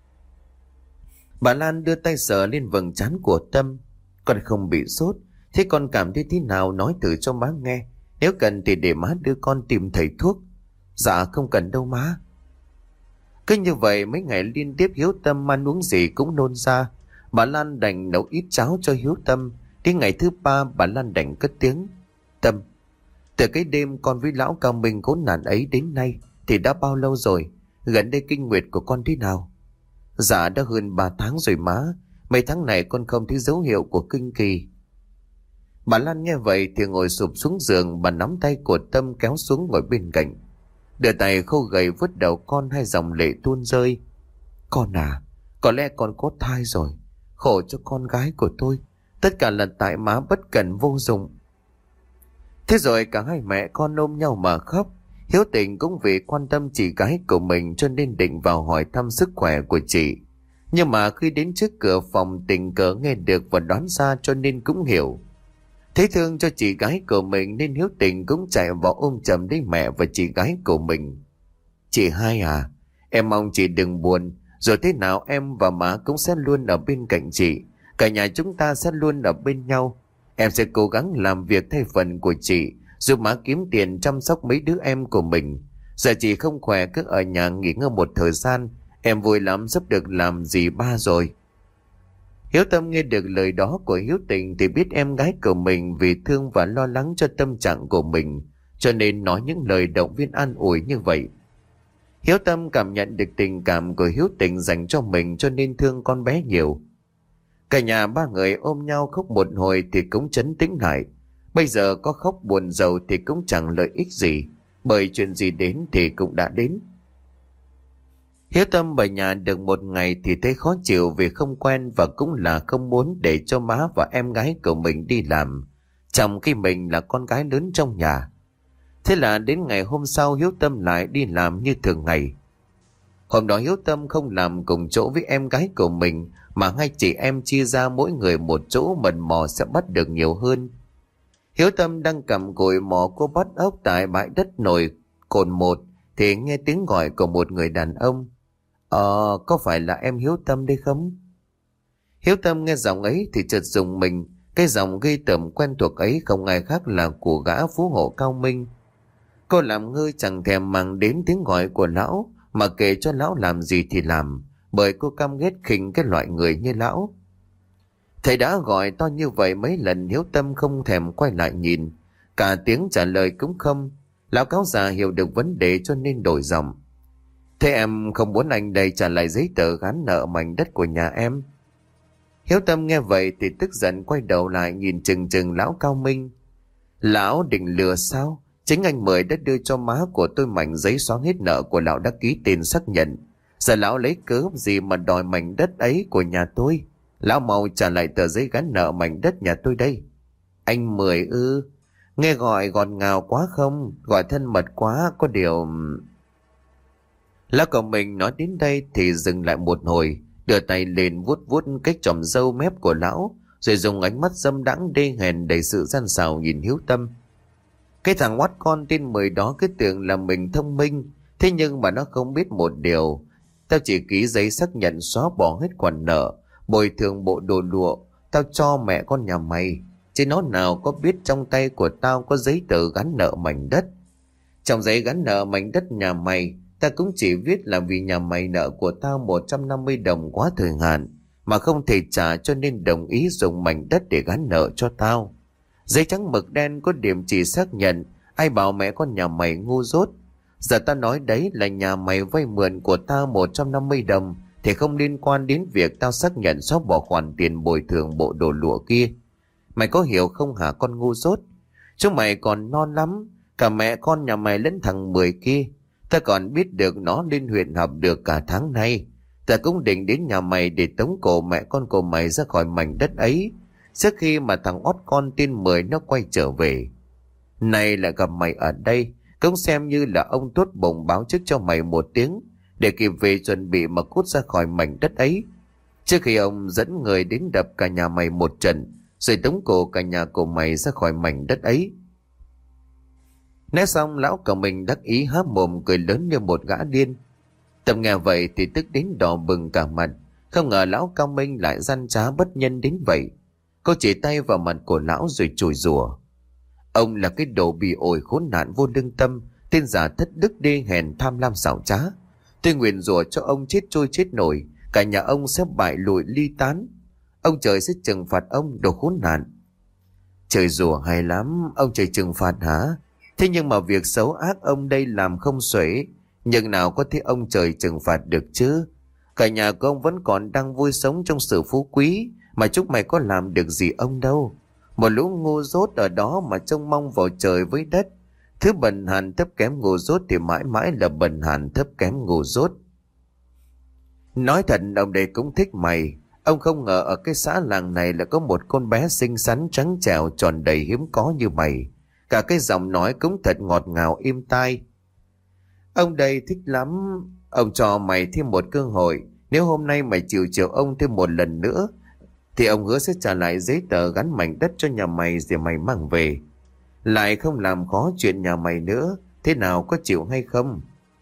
Bà Lan đưa tay sờ lên vầng trán của Tâm. Con không bị sốt. Thế con cảm thấy thế nào nói thử cho má nghe. Nếu cần thì để má đưa con tìm thầy thuốc. Dạ không cần đâu má. Cứ như vậy mấy ngày liên tiếp Hiếu Tâm ăn uống gì cũng nôn ra. Bà Lan đành nấu ít cháo cho Hiếu Tâm. Đến ngày thứ ba bà Lan đành cất tiếng. Tâm, từ cái đêm con với lão Cao Minh khốn nạn ấy đến nay thì đã bao lâu rồi? Gần đây kinh nguyệt của con thế nào? Dạ đã hơn ba tháng rồi má. Mấy tháng này con không thấy dấu hiệu của kinh kỳ. Bà Lan nghe vậy thì ngồi sụp xuống giường, bà nắm tay của Tâm kéo xuống ngồi bên cạnh. Đưa tay khô gầy vứt đầu con, hai dòng lệ tuôn rơi. Con à, có lẽ con có thai rồi. Khổ cho con gái của tôi. Tất cả là tại má bất cẩn vô dụng. Thế rồi cả hai mẹ con ôm nhau mà khóc. Hiếu Tịnh cũng vì quan tâm chị gái của mình cho nên định vào hỏi thăm sức khỏe của chị. Nhưng mà khi đến trước cửa phòng tình cờ nghe được và đoán ra cho nên cũng hiểu. Thấy thương cho chị gái của mình nên Hiếu Tịnh cũng chạy vào ôm chầm lấy mẹ và chị gái của mình. Chị hai à, em mong chị đừng buồn, rồi thế nào em và má cũng sẽ luôn ở bên cạnh chị. Cả nhà chúng ta sẽ luôn ở bên nhau. Em sẽ cố gắng làm việc thay phần của chị, giúp má kiếm tiền chăm sóc mấy đứa em của mình. Giờ chị không khỏe cứ ở nhà nghỉ ngơi một thời gian. Em vui lắm sắp được làm dì ba rồi. Hiếu Tâm nghe được lời đó của Hiếu Tình thì biết em gái của mình vì thương và lo lắng cho tâm trạng của mình, cho nên nói những lời động viên an ủi như vậy. Hiếu Tâm cảm nhận được tình cảm của Hiếu Tình dành cho mình cho nên thương con bé nhiều. Cả nhà ba người ôm nhau khóc một hồi thì cũng trấn tĩnh lại. Bây giờ có khóc buồn rầu thì cũng chẳng lợi ích gì, bởi chuyện gì đến thì cũng đã đến. Hiếu Tâm về nhà được một ngày thì thấy khó chịu vì không quen và cũng là không muốn để cho má và em gái của mình đi làm, trong khi mình là con gái lớn trong nhà. Thế là đến ngày hôm sau Hiếu Tâm lại đi làm như thường ngày. Hôm đó Hiếu Tâm không làm cùng chỗ với em gái của mình, mà hai chị em chia ra mỗi người một chỗ mần mò sẽ bắt được nhiều hơn. Hiếu Tâm đang cầm cùi mò cô bắt ốc tại bãi đất nổi cồn một thì nghe tiếng gọi của một người đàn ông. Ờ, có phải là em Hiếu Tâm đây không? Hiếu Tâm nghe giọng ấy thì chợt rùng mình. Cái giọng gây tởm quen thuộc ấy không ai khác là của gã phú hộ Cao Minh. Cô làm ngơ chẳng thèm mang đến tiếng gọi của lão, mà kể cho lão làm gì thì làm, bởi cô căm ghét khinh cái loại người như lão. Thầy đã gọi to như vậy mấy lần Hiếu Tâm không thèm quay lại nhìn, cả tiếng trả lời cũng không. Lão cáo già hiểu được vấn đề cho nên đổi giọng. Thế em không muốn anh đây trả lại giấy tờ gán nợ mảnh đất của nhà em? Hiếu Tâm nghe vậy thì tức giận quay đầu lại nhìn chừng chừng lão Cao Minh. Lão định lừa sao? Chính anh Mười đã đưa cho má của tôi mảnh giấy xóa hết nợ của lão đã ký tên xác nhận. Giờ lão lấy cớ gì mà đòi mảnh đất ấy của nhà tôi? Lão mau trả lại tờ giấy gắn nợ mảnh đất nhà tôi đây. Anh Mười ư? Nghe gọi ngọt ngào quá không? Gọi thân mật quá, có điều... Lão của mình nói đến đây thì dừng lại một hồi, đưa tay lên vuốt vuốt cái chòm râu mép của lão, rồi dùng ánh mắt dâm đãng đê hèn đầy sự gian xảo nhìn Hiếu Tâm. Cái thằng oát con tên Mười đó cứ tưởng là mình thông minh, thế nhưng mà nó không biết một điều. Tao chỉ ký giấy xác nhận xóa bỏ hết khoản nợ, bồi thường bộ đồ lụa, tao cho mẹ con nhà mày, chứ nó nào có biết trong tay của tao có giấy tờ gắn nợ mảnh đất. Trong giấy gắn nợ mảnh đất nhà mày, ta cũng chỉ viết là vì nhà mày nợ của tao một trăm năm mươi đồng quá thời hạn, mà không thể trả cho nên đồng ý dùng mảnh đất để gắn nợ cho tao. Giấy trắng mực đen có điểm chỉ xác nhận, ai bảo mẹ con nhà mày ngu dốt. Giờ tao nói đấy là nhà mày vay mượn của tao một trăm năm mươi đồng thì không liên quan đến việc tao xác nhận xóa bỏ khoản tiền bồi thường bộ đồ lụa kia. Mày có hiểu không hả con ngu dốt? Chúng mày còn non lắm, cả mẹ con nhà mày lẫn thằng Mười kia. Ta còn biết được nó lên huyện học được cả tháng nay. Ta cũng định đến nhà mày để tống cổ mẹ con của mày ra khỏi mảnh đất ấy, trước khi mà thằng ót con tên Mười nó quay trở về. Này lại gặp mày ở đây, cũng xem như là ông tốt bụng báo trước cho mày một tiếng, để kịp về chuẩn bị mà cút ra khỏi mảnh đất ấy, trước khi ông dẫn người đến đập cả nhà mày một trận, rồi tống cổ cả nhà của mày ra khỏi mảnh đất ấy. Nói xong lão cả mình đắc ý há mồm cười lớn như một gã điên. Tâm nghe vậy thì tức đến đỏ bừng cả mặt, không ngờ lão Cao Minh lại gian trá bất nhân đến vậy. Cô chỉ tay vào mặt của lão rồi chửi rủa. Ông là cái đồ bị ổi khốn nạn vô lương tâm, tên giả thất đức đê hèn tham lam xảo trá. Tôi nguyền rủa cho ông chết trôi chết nổi, cả nhà ông sẽ bại lụi ly tán. Ông trời sẽ trừng phạt ông, đồ khốn nạn. Trời rủa hay lắm, ông trời trừng phạt hả? Thế nhưng mà việc xấu ác ông đây làm không xuể, nhưng nào có thể ông trời trừng phạt được chứ? Cả nhà của ông vẫn còn đang vui sống trong sự phú quý, mà chúng mày có làm được gì ông đâu. Một lũ ngu dốt ở đó mà trông mong vào trời với đất. Thứ bần hàn thấp kém ngu dốt thì mãi mãi là bần hàn thấp kém ngu dốt. Nói thật ông đây cũng thích mày. Ông không ngờ ở cái xã làng này là có một con bé xinh xắn trắng trẻo tròn đầy hiếm có như mày. Cả cái giọng nói cũng thật ngọt ngào êm tai. Ông đây thích lắm. Ông cho mày thêm một cơ hội. Nếu hôm nay mày chịu chiều ông thêm một lần nữa thì ông hứa sẽ trả lại giấy tờ gắn mảnh đất cho nhà mày rồi mày mang về. Lại không làm khó chuyện nhà mày nữa. Thế nào, có chịu hay không?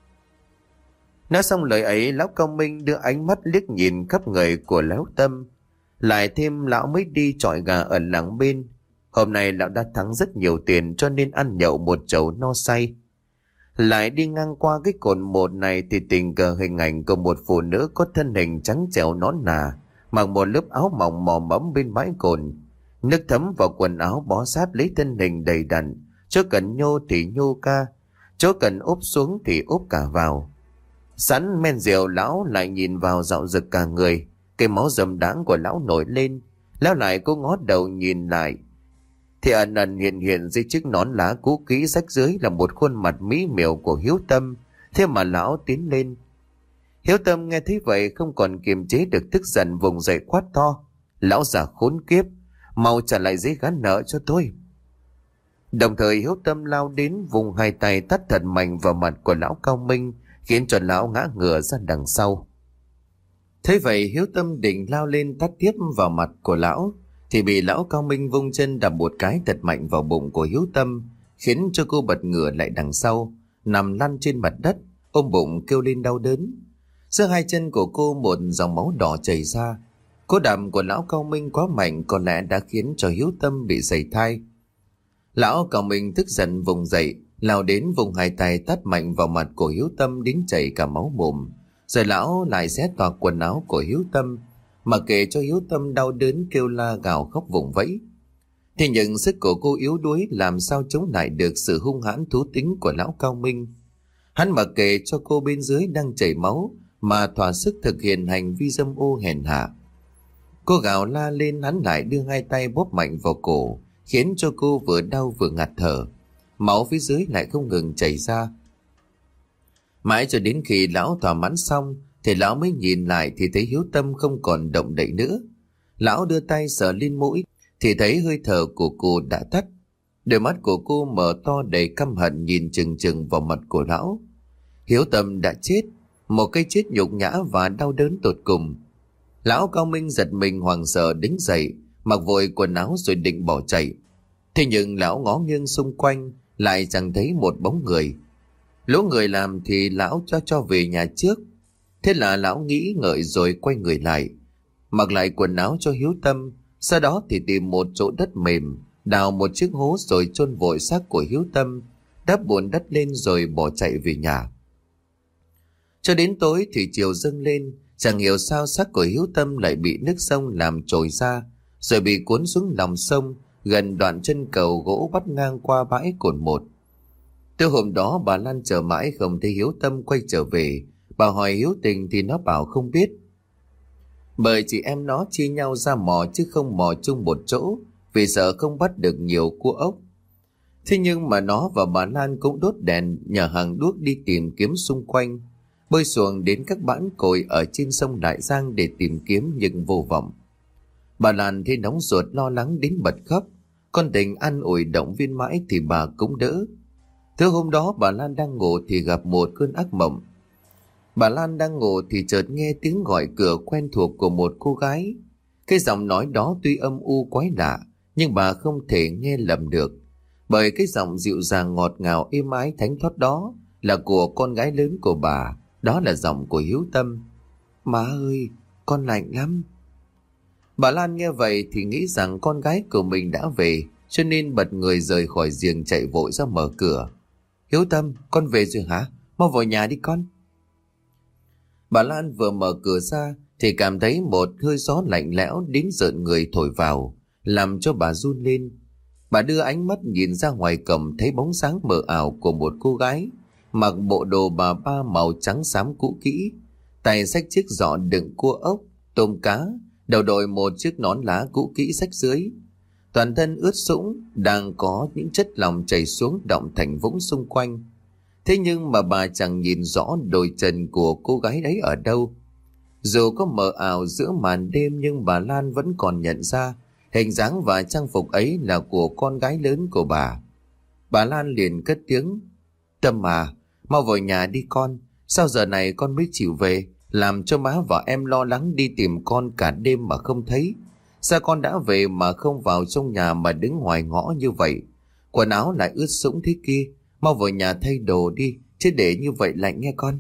Nói xong lời ấy, lão Cao Minh đưa ánh mắt liếc nhìn khắp người của lão Tâm. Lại thêm lão mới đi chọi gà ở làng bên. Hôm nay lão đã thắng rất nhiều tiền cho nên ăn nhậu một chầu no say. Lại đi ngang qua cái cồn một này thì tình cờ hình ảnh của một phụ nữ có thân hình trắng trẻo nõn nà mặc một lớp áo mỏng mò mẫm bên bãi cồn. Nước thấm vào quần áo bó sát lấy thân hình đầy đặn, chỗ cần nhô thì nhô ca, chỗ cần úp xuống thì úp cả vào. Sẵn men rượu, lão lại nhìn vào dạo rực cả người. Cái máu rầm đáng của lão nổi lên. Lão lại cố ngó đầu nhìn lại, thì ẩn ẩn hiện hiện dưới chiếc nón lá cũ kỹ rách dưới là một khuôn mặt mỹ miều của Hiếu Tâm. Thế mà lão tiến lên. Hiếu Tâm nghe thấy vậy không còn kiềm chế được tức giận, vùng dậy quát to: "Lão già khốn kiếp, mau trả lại giấy gán nợ cho tôi!" Đồng thời Hiếu Tâm lao đến vùng hai tay tát thật mạnh vào mặt của lão Cao Minh, khiến cho lão ngã ngửa ra đằng sau. Thế vậy Hiếu Tâm định lao lên tát tiếp vào mặt của lão, thì bị lão Cao Minh vung chân đập một cái thật mạnh vào bụng của Hiếu Tâm, khiến cho cô bật ngửa lại đằng sau, nằm lăn trên mặt đất, ôm bụng kêu lên đau đớn. Giữa hai chân của cô một dòng máu đỏ chảy ra. Cú đạp của lão Cao Minh quá mạnh, có lẽ đã khiến cho Hiếu Tâm bị sẩy thai. Lão Cao Minh tức giận vùng dậy, lao đến vùng hai tay tát mạnh vào mặt của Hiếu Tâm đến chảy cả máu mồm. Rồi lão lại xé toạc quần áo của Hiếu Tâm, mà kể cho Hiếu Tâm đau đớn kêu la gào khóc vùng vẫy. Thế nhưng sức của cô yếu đuối làm sao chống lại được sự hung hãn thú tính của lão Cao Minh. Hắn mặc kệ cho cô bên dưới đang chảy máu mà thỏa sức thực hiện hành vi dâm ô hèn hạ. Cô gào la lên, hắn lại đưa hai tay bóp mạnh vào cổ, khiến cho cô vừa đau vừa ngạt thở. Máu phía dưới lại không ngừng chảy ra. Mãi cho đến khi lão thỏa mãn xong thì lão mới nhìn lại thì thấy Hiếu Tâm không còn động đậy nữa. Lão đưa tay sờ lên mũi thì thấy hơi thở của cô đã tắt. Đôi mắt của cô mở to đầy căm hận nhìn chừng chừng vào mặt của lão. Hiếu Tâm đã chết, một cái chết nhục nhã và đau đớn tột cùng. Lão Cao Minh giật mình hoảng sợ đứng dậy, mặc vội quần áo rồi định bỏ chạy. Thế nhưng lão ngó nghiêng xung quanh lại chẳng thấy một bóng người. Lũ người làm thì lão cho cho về nhà trước. Thế là lão nghĩ ngợi rồi quay người lại, mặc lại quần áo cho Hiếu Tâm. Sau đó thì tìm một chỗ đất mềm, đào một chiếc hố rồi chôn vội xác của Hiếu Tâm, đắp bùn đất lên rồi bỏ chạy về nhà. Cho đến tối thì chiều dâng lên, chẳng hiểu sao xác của Hiếu Tâm lại bị nước sông làm trồi ra, rồi bị cuốn xuống lòng sông gần đoạn chân cầu gỗ bắt ngang qua bãi cồn một. Từ hôm đó bà Lan chờ mãi không thấy Hiếu Tâm quay trở về. Bà hỏi Hiếu Tình thì nó bảo không biết, bởi chị em nó chia nhau ra mò chứ không mò chung một chỗ, vì sợ không bắt được nhiều cua ốc. Thế nhưng mà nó và bà Lan cũng đốt đèn nhờ hàng đuốc đi tìm kiếm xung quanh, bơi xuồng đến các bãi cồi ở trên sông Đại Giang để tìm kiếm nhưng vô vọng. Bà Lan thấy nóng ruột lo lắng đến bật khóc. Con Tình an ủi động viên mãi thì bà cũng đỡ. Thứ hôm đó bà Lan đang ngủ thì gặp một cơn ác mộng. Bà Lan đang ngủ thì chợt nghe tiếng gọi cửa quen thuộc của một cô gái. Cái giọng nói đó tuy âm u quái lạ, nhưng bà không thể nghe lầm được, bởi cái giọng dịu dàng ngọt ngào êm ái thánh thót đó là của con gái lớn của bà. Đó là giọng của Hiếu Tâm. "Má ơi, con lạnh lắm." Bà Lan nghe vậy thì nghĩ rằng con gái của mình đã về, cho nên bật người rời khỏi giường chạy vội ra mở cửa. "Hiếu Tâm, con về rồi hả? Mau vào nhà đi con." Bà Lan vừa mở cửa ra thì cảm thấy một hơi gió lạnh lẽo đến rợn người thổi vào, làm cho bà run lên. Bà đưa ánh mắt nhìn ra ngoài cổng, thấy bóng sáng mờ ảo của một cô gái mặc bộ đồ bà ba màu trắng xám cũ kỹ, tay xách chiếc giỏ đựng cua ốc, tôm cá, đầu đội một chiếc nón lá cũ kỹ xách dưới. Toàn thân ướt sũng, đang có những chất lỏng chảy xuống đọng thành vũng xung quanh. Thế nhưng mà bà chẳng nhìn rõ đôi chân của cô gái ấy ở đâu. Dù có mờ ảo giữa màn đêm nhưng bà Lan vẫn còn nhận ra hình dáng và trang phục ấy là của con gái lớn của bà. Bà Lan liền cất tiếng: "Tâm à, mau vào nhà đi con. Sao giờ này con mới chịu về, làm cho má và em lo lắng đi tìm con cả đêm mà không thấy. Sao con đã về mà không vào trong nhà mà đứng ngoài ngõ như vậy? Quần áo lại ướt sũng thế kia. Mau vào nhà thay đồ đi, chứ để như vậy lạnh nghe con."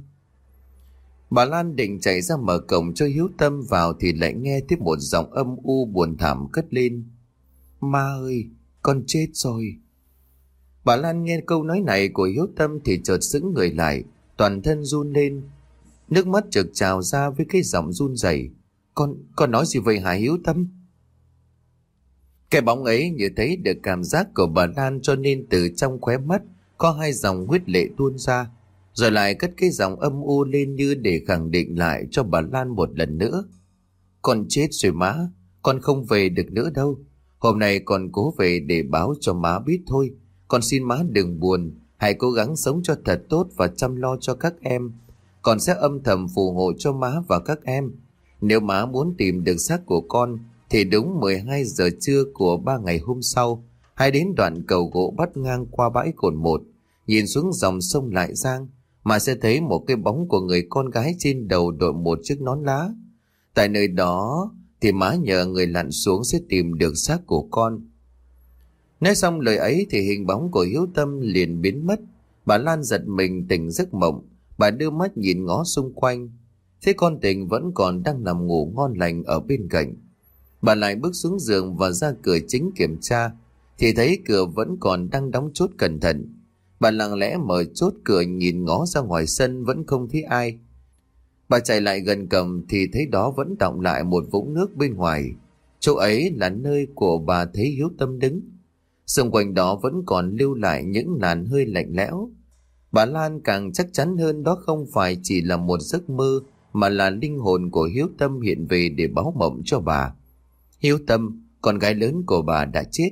Bà Lan định chạy ra mở cổng cho Hiếu Tâm vào thì lại nghe tiếp một giọng âm u buồn thảm cất lên: "Ma ơi, con chết rồi." Bà Lan nghe câu nói này của Hiếu Tâm thì chợt sững người lại, toàn thân run lên. Nước mắt trực trào ra với cái giọng run rẩy: Con, con nói gì vậy hả Hiếu Tâm? Cái bóng ấy như thấy được cảm giác của bà Lan, cho nên từ trong khóe mắt có hai dòng huyết lệ tuôn ra, rồi lại cất cái giọng âm u lên như để khẳng định lại cho bà Lan một lần nữa. Con chết rồi má, con không về được nữa đâu. Hôm nay con cố về để báo cho má biết thôi. Con xin má đừng buồn, hãy cố gắng sống cho thật tốt và chăm lo cho các em. Con sẽ âm thầm phù hộ cho má và các em. Nếu má muốn tìm được xác của con thì đúng mười hai giờ trưa của ba ngày hôm sau, hãy đến đoạn cầu gỗ bắt ngang qua bãi cồn một, nhìn xuống dòng sông Lại Giang mà sẽ thấy một cái bóng của người con gái trên đầu đội một chiếc nón lá. Tại nơi đó thì má nhờ người lặn xuống sẽ tìm được xác của con. Nói xong lời ấy thì hình bóng của Hiếu Tâm liền biến mất. Bà Lan giật mình tỉnh giấc mộng. Bà đưa mắt nhìn ngó xung quanh, thấy con Tình vẫn còn đang nằm ngủ ngon lành ở bên cạnh. Bà lại bước xuống giường và ra cửa chính kiểm tra, thì thấy cửa vẫn còn đang đóng chốt cẩn thận. Bà lặng lẽ mở chốt cửa, nhìn ngó ra ngoài sân vẫn không thấy ai. Bà chạy lại gần cầm thì thấy đó vẫn đọng lại một vũng nước bên ngoài. Chỗ ấy là nơi của bà thấy Hiếu Tâm đứng. Xung quanh đó vẫn còn lưu lại những làn hơi lạnh lẽo. Bà Lan càng chắc chắn hơn đó không phải chỉ là một giấc mơ, mà là linh hồn của Hiếu Tâm hiện về để báo mộng cho bà. Hiếu Tâm, con gái lớn của bà đã chết.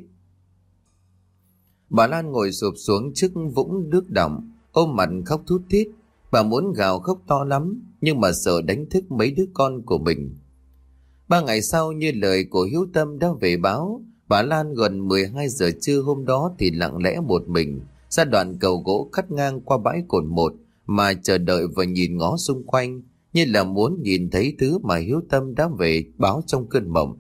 Bà Lan ngồi sụp xuống trước vũng nước đọng, ôm mặt khóc thút thít. Bà muốn gào khóc to lắm, nhưng mà sợ đánh thức mấy đứa con của mình. Ba ngày sau, như lời của Hiếu Tâm đã về báo, bà Lan gần mười hai giờ trưa hôm đó thì lặng lẽ một mình ra đoạn cầu gỗ cắt ngang qua bãi cồn một mà chờ đợi và nhìn ngó xung quanh, như là muốn nhìn thấy thứ mà Hiếu Tâm đã về báo trong cơn mộng.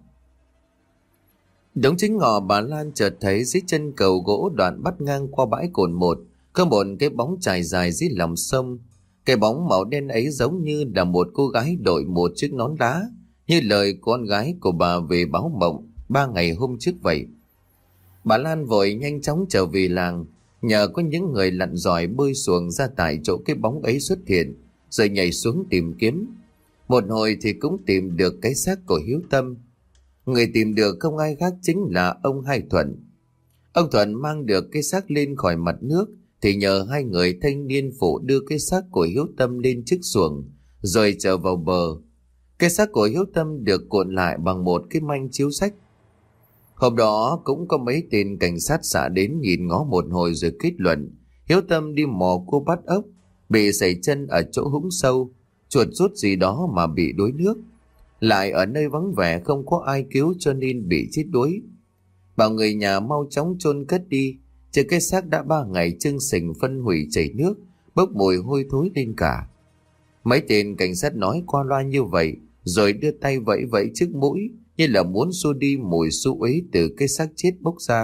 Đúng chính ngọ, bà Lan chợt thấy dưới chân cầu gỗ đoạn bắt ngang qua bãi cồn một có một cái bóng trải dài dưới lòng sông. Cái bóng màu đen ấy giống như là một cô gái đội một chiếc nón lá, như lời con gái của bà về báo mộng ba ngày hôm trước vậy. Bà Lan vội nhanh chóng trở về làng, nhờ có những người lặn giỏi bơi xuồng ra tại chỗ cái bóng ấy xuất hiện, rồi nhảy xuống tìm kiếm. Một hồi thì cũng tìm được cái xác của Hiếu Tâm. Người tìm được không ai khác chính là ông Hai Thuận. Ông Thuận mang được cái xác lên khỏi mặt nước thì nhờ hai người thanh niên phụ đưa cái xác của Hiếu Tâm lên chiếc xuồng rồi trở vào bờ. Cái xác của Hiếu Tâm được cuộn lại bằng một cái manh chiếu sách. Hôm đó cũng có mấy tên cảnh sát xã đến nhìn ngó một hồi rồi kết luận Hiếu Tâm đi mò cua bắt ốc, bị sẩy chân ở chỗ hũng sâu, chuột rút gì đó mà bị đuối nước. Lại ở nơi vắng vẻ không có ai cứu cho nên bị chết đuối. Bảo người nhà mau chóng chôn cất đi, chứ cái xác đã ba ngày chưng sình phân hủy chảy nước, bốc mùi hôi thối lên cả. Mấy tên cảnh sát nói qua loa như vậy, rồi đưa tay vẫy vẫy trước mũi, như là muốn xua đi mùi xú uế từ cái xác chết bốc ra.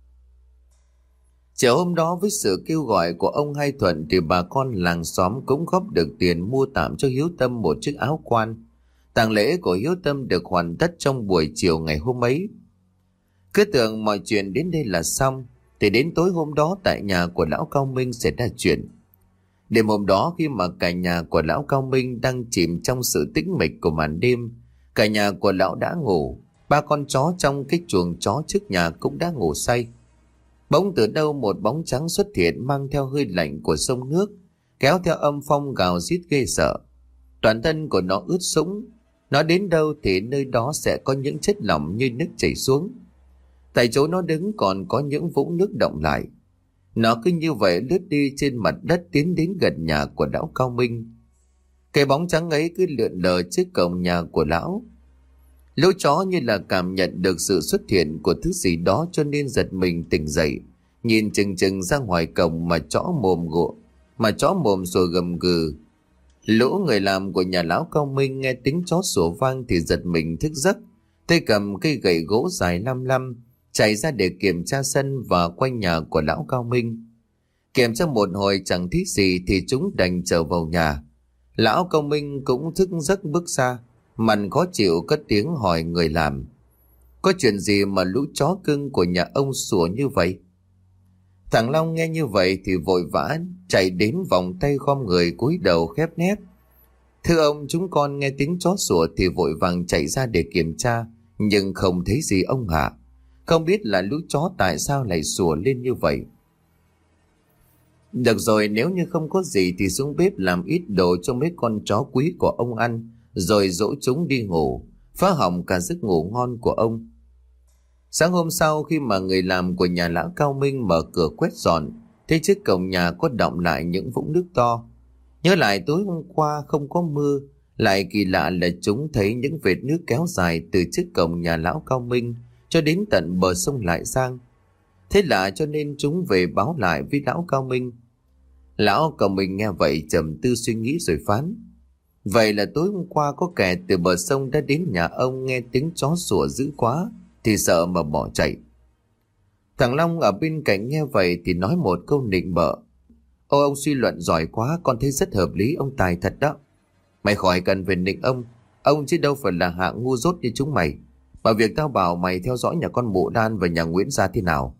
Chiều hôm đó, với sự kêu gọi của ông Hai Thuận thì bà con làng xóm cũng góp được tiền mua tạm cho Hiếu Tâm một chiếc áo quan. Tang lễ của Hiếu Tâm được hoàn tất trong buổi chiều ngày hôm ấy. Cứ tưởng mọi chuyện đến đây là xong, thì đến tối hôm đó tại nhà của lão Cao Minh xảy ra chuyện. Đêm hôm đó, khi mà cả nhà của lão Cao Minh đang chìm trong sự tĩnh mịch của màn đêm, cả nhà của lão đã ngủ, ba con chó trong cái chuồng chó trước nhà cũng đã ngủ say. Bỗng từ đâu một bóng trắng xuất hiện mang theo hơi lạnh của sông nước, kéo theo âm phong gào rít ghê sợ. Toàn thân của nó ướt sũng, nó đến đâu thì nơi đó sẽ có những chất lỏng như nước chảy xuống. Tại chỗ nó đứng còn có những vũng nước đọng lại. Nó cứ như vậy lướt đi trên mặt đất tiến đến gần nhà của lão Cao Minh. Cái bóng trắng ấy cứ lượn lờ trước cổng nhà của lão. Lũ chó như là cảm nhận được sự xuất hiện của thứ gì đó cho nên giật mình tỉnh dậy, nhìn chừng chừng ra ngoài cổng mà chó mồm gộ, mà chó mồm sủa gầm gừ. Lũ người làm của nhà lão Cao Minh nghe tiếng chó sủa vang thì giật mình thức giấc, tay cầm cây gậy gỗ dài lăm lăm chạy ra để kiểm tra sân và quanh nhà của lão Cao Minh. Kiểm tra một hồi chẳng thấy gì thì chúng đành trở vào nhà. Lão Cao Minh cũng thức giấc bước ra, mặt khó chịu cất tiếng hỏi người làm: có chuyện gì mà lũ chó cưng của nhà ông sủa như vậy? Thằng Long nghe như vậy thì vội vã chạy đến vòng tay khom người cúi đầu khép nép. Thưa ông, chúng con nghe tiếng chó sủa thì vội vàng chạy ra để kiểm tra, nhưng không thấy gì ông ạ. Không biết là lũ chó tại sao lại sủa lên như vậy. Được rồi, nếu như không có gì thì xuống bếp làm ít đồ cho mấy con chó quý của ông ăn, rồi dỗ chúng đi ngủ, phá hỏng cả giấc ngủ ngon của ông. Sáng hôm sau, khi mà người làm của nhà lão Cao Minh mở cửa quét dọn, thấy trước cổng nhà có đọng lại những vũng nước to. Nhớ lại tối hôm qua không có mưa, lại kỳ lạ là chúng thấy những vệt nước kéo dài từ trước cổng nhà lão Cao Minh cho đến tận bờ sông Lại Giang. Thế lạ cho nên chúng về báo lại với lão Cao Minh. Lão Cao Minh nghe vậy trầm tư suy nghĩ rồi phán: vậy là tối hôm qua có kẻ từ bờ sông đã đến nhà ông, nghe tiếng chó sủa dữ quá thì sợ mà bỏ chạy. Thằng Long ở bên cạnh nghe vậy thì nói một câu nịnh bợ: Ô, ông suy luận giỏi quá, con thấy rất hợp lý, ông tài thật đó. Mày khỏi cần phải nịnh ông, ông chứ đâu phải là hạng ngu dốt như chúng mày. Mà việc tao bảo mày theo dõi nhà con Mụ Lan và nhà Nguyễn gia thế nào?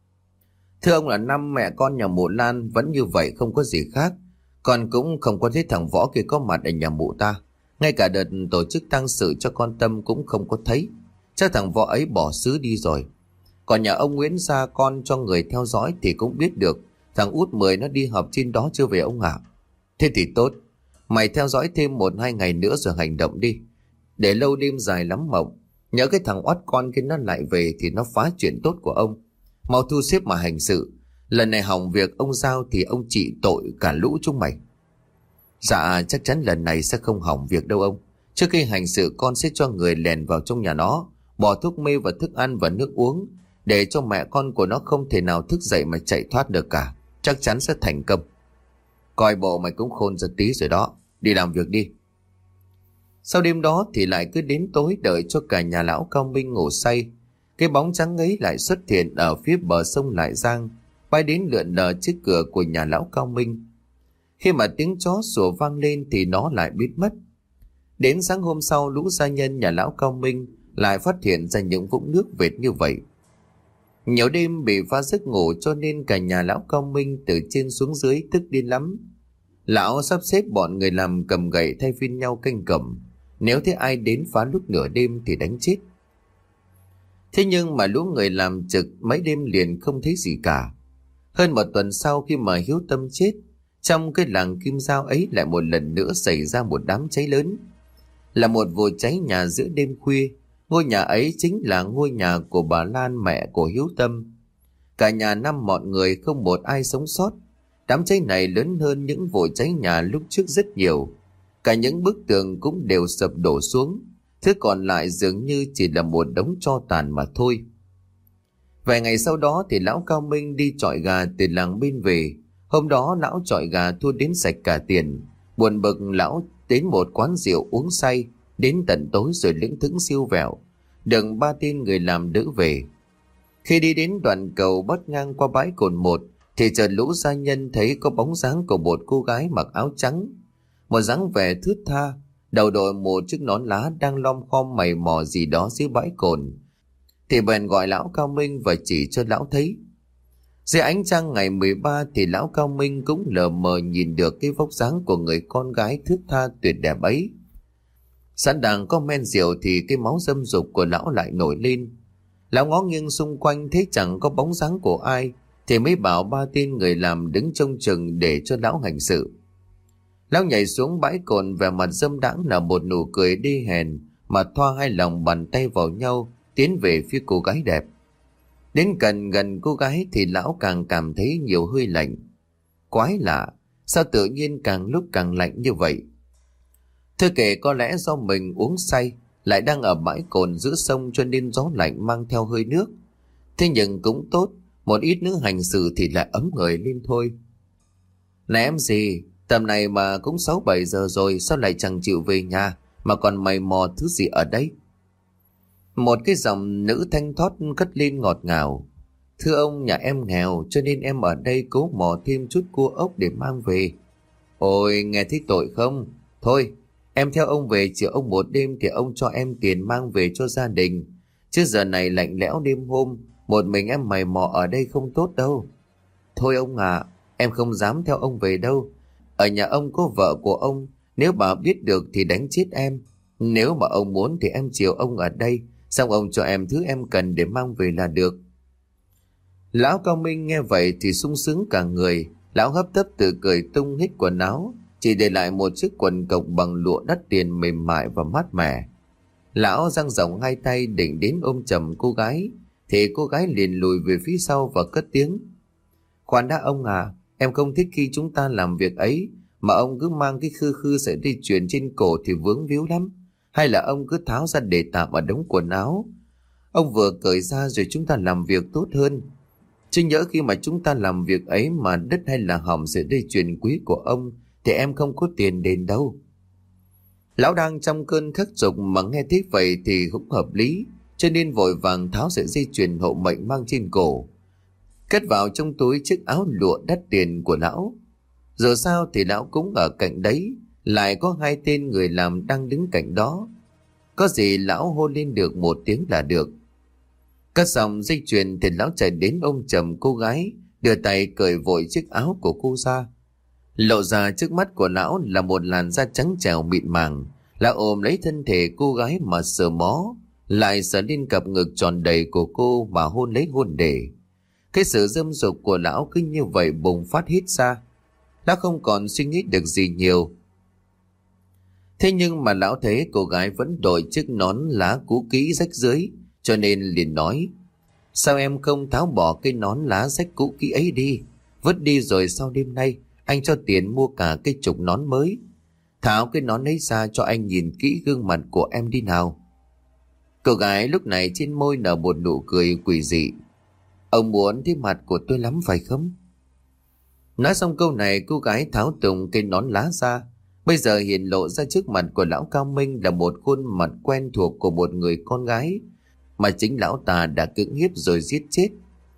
Thưa ông, là năm mẹ con nhà Mụ Lan vẫn như vậy, không có gì khác. Con cũng không có thấy thằng Võ kia có mặt ở nhà mụ ta. Ngay cả đợt tổ chức tang sự cho con Tâm cũng không có thấy. Chắc thằng Võ ấy bỏ xứ đi rồi. Còn nhà ông Nguyễn gia con cho người theo dõi thì cũng biết được thằng út mười nó đi họp trên đó chưa về ông ạ. Thế thì tốt, mày theo dõi thêm một hai ngày nữa rồi hành động đi. Để lâu đêm dài lắm mộng, nhớ cái thằng oắt con kia nó lại về thì nó phá chuyện tốt của ông. Mau thu xếp mà hành sự. Lần này hỏng việc ông giao thì ông trị tội cả lũ chúng mày. Dạ, chắc chắn lần này sẽ không hỏng việc đâu ông. Trước khi hành sự con sẽ cho người lèn vào trong nhà nó, bỏ thuốc mê vào thức ăn và nước uống, để cho mẹ con của nó không thể nào thức dậy mà chạy thoát được cả. Chắc chắn sẽ thành công. Coi bộ mày cũng khôn ra tí rồi đó. Đi làm việc đi. Sau đêm đó thì lại cứ đến tối đợi cho cả nhà lão Cao Minh ngủ say. Cái bóng trắng ấy lại xuất hiện ở phía bờ sông Lại Giang, bay đến lượn lờ trước cửa của nhà lão Cao Minh. Khi mà tiếng chó sủa vang lên thì nó lại biến mất. Đến sáng hôm sau, lũ gia nhân nhà lão Cao Minh lại phát hiện ra những vũng nước vệt như vậy. Nhiều đêm bị phá giấc ngủ cho nên cả nhà lão Cao Minh từ trên xuống dưới tức điên lắm. Lão sắp xếp bọn người làm cầm gậy thay phiên nhau canh cổng, nếu thấy ai đến phá lúc nửa đêm thì đánh chết. Thế nhưng mà lũ người làm trực mấy đêm liền không thấy gì cả. Hơn một tuần sau, khi mà Hiếu Tâm chết, trong cái làng Kim Giao ấy lại một lần nữa xảy ra một đám cháy lớn. Là một vụ cháy nhà giữa đêm khuya. Ngôi nhà ấy chính là ngôi nhà của bà Lan, mẹ của Hiếu Tâm. Cả nhà năm mọi người không một ai sống sót. Đám cháy này lớn hơn những vụ cháy nhà lúc trước rất nhiều. Cả những bức tường cũng đều sập đổ xuống. Thứ còn lại dường như chỉ là một đống tro tàn mà thôi. Vài ngày sau đó thì lão Cao Minh đi chọi gà từ làng bên về. Hôm đó lão chọi gà thua đến sạch cả tiền. Buồn bực, lão đến một quán rượu uống say đến tận tối rồi lững thững siêu vẹo, được ba tên người làm đỡ về. Khi đi đến đoạn cầu bắt ngang qua bãi cồn một thì chợt lũ gia nhân thấy có bóng dáng của một cô gái mặc áo trắng, một dáng vẻ thướt tha, đầu đội một chiếc nón lá, đang lom khom mày mò gì đó dưới bãi cồn. Thì bèn gọi lão Cao Minh và chỉ cho lão thấy. Dưới ánh trăng ngày mười ba thì lão Cao Minh cũng lờ mờ nhìn được cái vóc dáng của người con gái thướt tha tuyệt đẹp ấy. Sẵn đang có men rượu thì cái máu dâm dục của lão lại nổi lên. Lão ngó nghiêng xung quanh thấy chẳng có bóng dáng của ai, thì mới bảo ba tên người làm đứng trông chừng để cho lão hành sự. Lão nhảy xuống bãi cồn, vẻ mặt dâm đãng là một nụ cười đê hèn, mà thoa hai lòng bàn tay vào nhau tiến về phía cô gái đẹp. Đến gần gần cô gái thì lão càng cảm thấy nhiều hơi lạnh. Quái lạ, sao tự nhiên càng lúc càng lạnh như vậy? Thưa kể có lẽ do mình uống say, lại đang ở bãi cồn giữa sông cho nên gió lạnh mang theo hơi nước. Thế nhưng cũng tốt, một ít nữa hành xử thì lại ấm người lên thôi. Này em gì, tầm này mà cũng sáu bảy giờ rồi, sao lại chẳng chịu về nhà mà còn mày mò thứ gì ở đây? Một cái giọng nữ thanh thoát cất lên ngọt ngào. Thưa ông, nhà em nghèo cho nên em ở đây cố mò thêm chút cua ốc để mang về. Ôi, nghe thấy tội không? Thôi, em theo ông về, chịu ông một đêm thì ông cho em tiền mang về cho gia đình. Chứ giờ này lạnh lẽo đêm hôm, một mình em mày mò ở đây không tốt đâu. Thôi ông à, em không dám theo ông về đâu. Ở nhà ông có vợ của ông, Nếu bà biết được thì đánh chết em. Nếu mà ông muốn thì em chiều ông ở đây, xong ông cho em thứ em cần để mang về là được. Lão Cao Minh nghe vậy thì sung sướng cả người. Lão hấp tấp tự cởi tung hết quần áo, chỉ để lại một chiếc quần cộc bằng lụa đắt tiền mềm mại và mát mẻ. Lão dang rộng hai tay định đến ôm chầm cô gái, thì cô gái liền lùi về phía sau và cất tiếng: Khoan đã ông à, em không thích khi chúng ta làm việc ấy mà ông cứ mang cái khư khư sợi dây chuyền trên cổ thì vướng víu lắm. Hay là ông cứ tháo ra để tạm ở đống quần áo. Ông vừa cởi ra rồi chúng ta làm việc tốt hơn. Chứ nhỡ khi mà chúng ta làm việc ấy mà đứt hay là hỏng sợi dây chuyền quý của ông thì em không có tiền đền đâu. Lão đang trong cơn khắc dục mà nghe thấy vậy thì cũng hợp lý, cho nên vội vàng tháo sợi dây chuyền hộ mệnh mang trên cổ, cất vào trong túi chiếc áo lụa đắt tiền của lão. Giờ sao thì lão cũng ở cạnh đấy, lại có hai tên người làm đang đứng cạnh đó. Có gì lão hô lên được một tiếng là được. Cất xong dây chuyền thì lão chạy đến ôm chầm cô gái, đưa tay cởi vội chiếc áo của cô ra. Lộ ra trước mắt của lão là một làn da trắng trẻo mịn màng. Lão ôm lấy thân thể cô gái mà sờ mó, lại sờ lên cặp ngực tròn đầy của cô mà hôn lấy hôn để. Cái sự dâm dục của lão cứ như vậy bùng phát hết ra. Lão không còn suy nghĩ được gì nhiều. Thế nhưng mà lão thấy cô gái vẫn đội chiếc nón lá cũ kỹ rách rưới, cho nên liền nói: Sao em không tháo bỏ cái nón lá rách cũ kỹ ấy đi? Vứt đi rồi sau đêm nay anh cho tiền mua cả cái chục nón mới. Tháo cái nón ấy ra cho anh nhìn kỹ gương mặt của em đi nào. Cô gái lúc này trên môi nở một nụ cười quỷ dị. Ông muốn thấy mặt của tôi lắm phải không? Nói xong câu này, cô gái tháo tùng cái nón lá ra. Bây giờ hiện lộ ra trước mặt của lão Cao Minh là một khuôn mặt quen thuộc của một người con gái mà chính lão ta đã cưỡng hiếp rồi giết chết.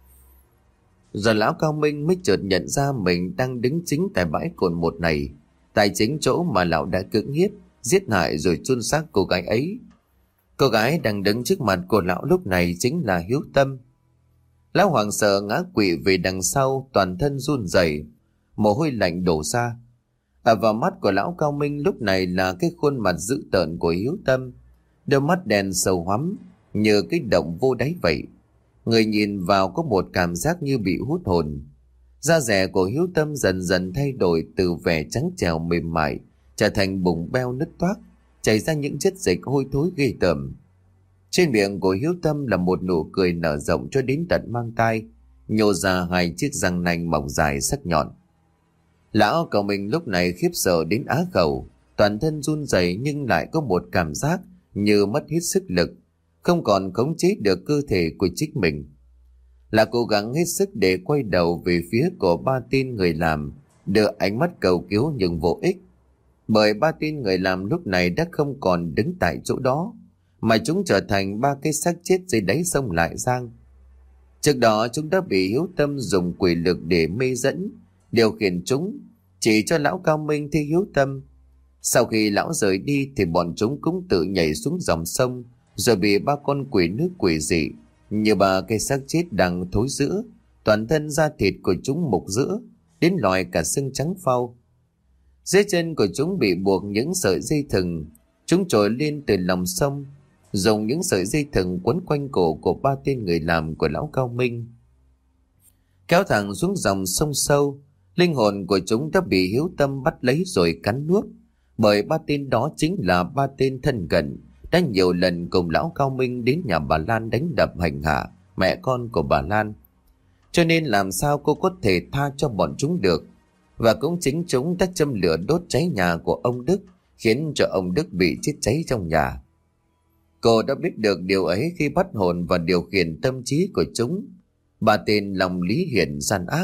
Giờ lão Cao Minh mới chợt nhận ra mình đang đứng chính tại bãi cồn một này, tại chính chỗ mà lão đã cưỡng hiếp, giết hại rồi chôn xác cô gái ấy. Cô gái đang đứng trước mặt của lão lúc này chính là Hiếu Tâm. Lão hoảng sợ ngã quỵ về đằng sau, toàn thân run rẩy, mồ hôi lạnh đổ ra. Ở vào mắt của lão Cao Minh lúc này là cái khuôn mặt dữ tợn của Hiếu Tâm, đôi mắt đen sâu hoắm như cái động vô đáy vậy. Người nhìn vào có một cảm giác như bị hút hồn. Da dẻ của Hiếu Tâm dần dần thay đổi từ vẻ trắng trẻo mềm mại trở thành bùng beo nứt toác, chảy ra những chất dịch hôi thối ghê tởm. Trên miệng của Hiếu Tâm là một nụ cười nở rộng cho đến tận mang tai, nhô ra hai chiếc răng nanh mỏng dài sắc nhọn. Lão Cao Minh lúc này khiếp sợ đến á khẩu, toàn thân run rẩy nhưng lại có một cảm giác như mất hết sức lực, không còn khống chế được cơ thể của chính mình. Là cố gắng hết sức để quay đầu về phía của ba tên người làm, đưa ánh mắt cầu cứu nhưng vô ích. Bởi ba tên người làm lúc này đã không còn đứng tại chỗ đó, mà chúng trở thành ba cái xác chết dưới đáy sông Lại Giang. Trước đó chúng đã bị Hiếu Tâm dùng quỷ lực để mê dẫn, điều khiển chúng, chỉ cho lão Cao Minh thấy Hiếu Tâm. Sau khi lão rời đi thì bọn chúng cũng tự nhảy xuống dòng sông, rồi bị ba con quỷ nước quỷ dị như ba cây xác chết đang thối rữa, toàn thân da thịt của chúng mục rữa đến lòi cả xương trắng phau. Dưới chân của chúng bị buộc những sợi dây thừng, chúng trồi lên từ lòng sông, dùng những sợi dây thừng quấn quanh cổ của ba tên người làm của lão Cao Minh, kéo thẳng xuống dòng sông sâu. Linh hồn của chúng đã bị Hiếu Tâm bắt lấy rồi cắn nuốt, bởi ba tên đó chính là ba tên thân cận đã nhiều lần cùng lão Cao Minh đến nhà bà Lan đánh đập hành hạ mẹ con của bà Lan. Cho nên làm sao cô có thể tha cho bọn chúng được. Và cũng chính chúng đã châm lửa đốt cháy nhà của ông Đức, khiến cho ông Đức bị chết cháy trong nhà. Cô đã biết được điều ấy khi bắt hồn và điều khiển tâm trí của chúng. Bà tên lòng lý hiển gian ác.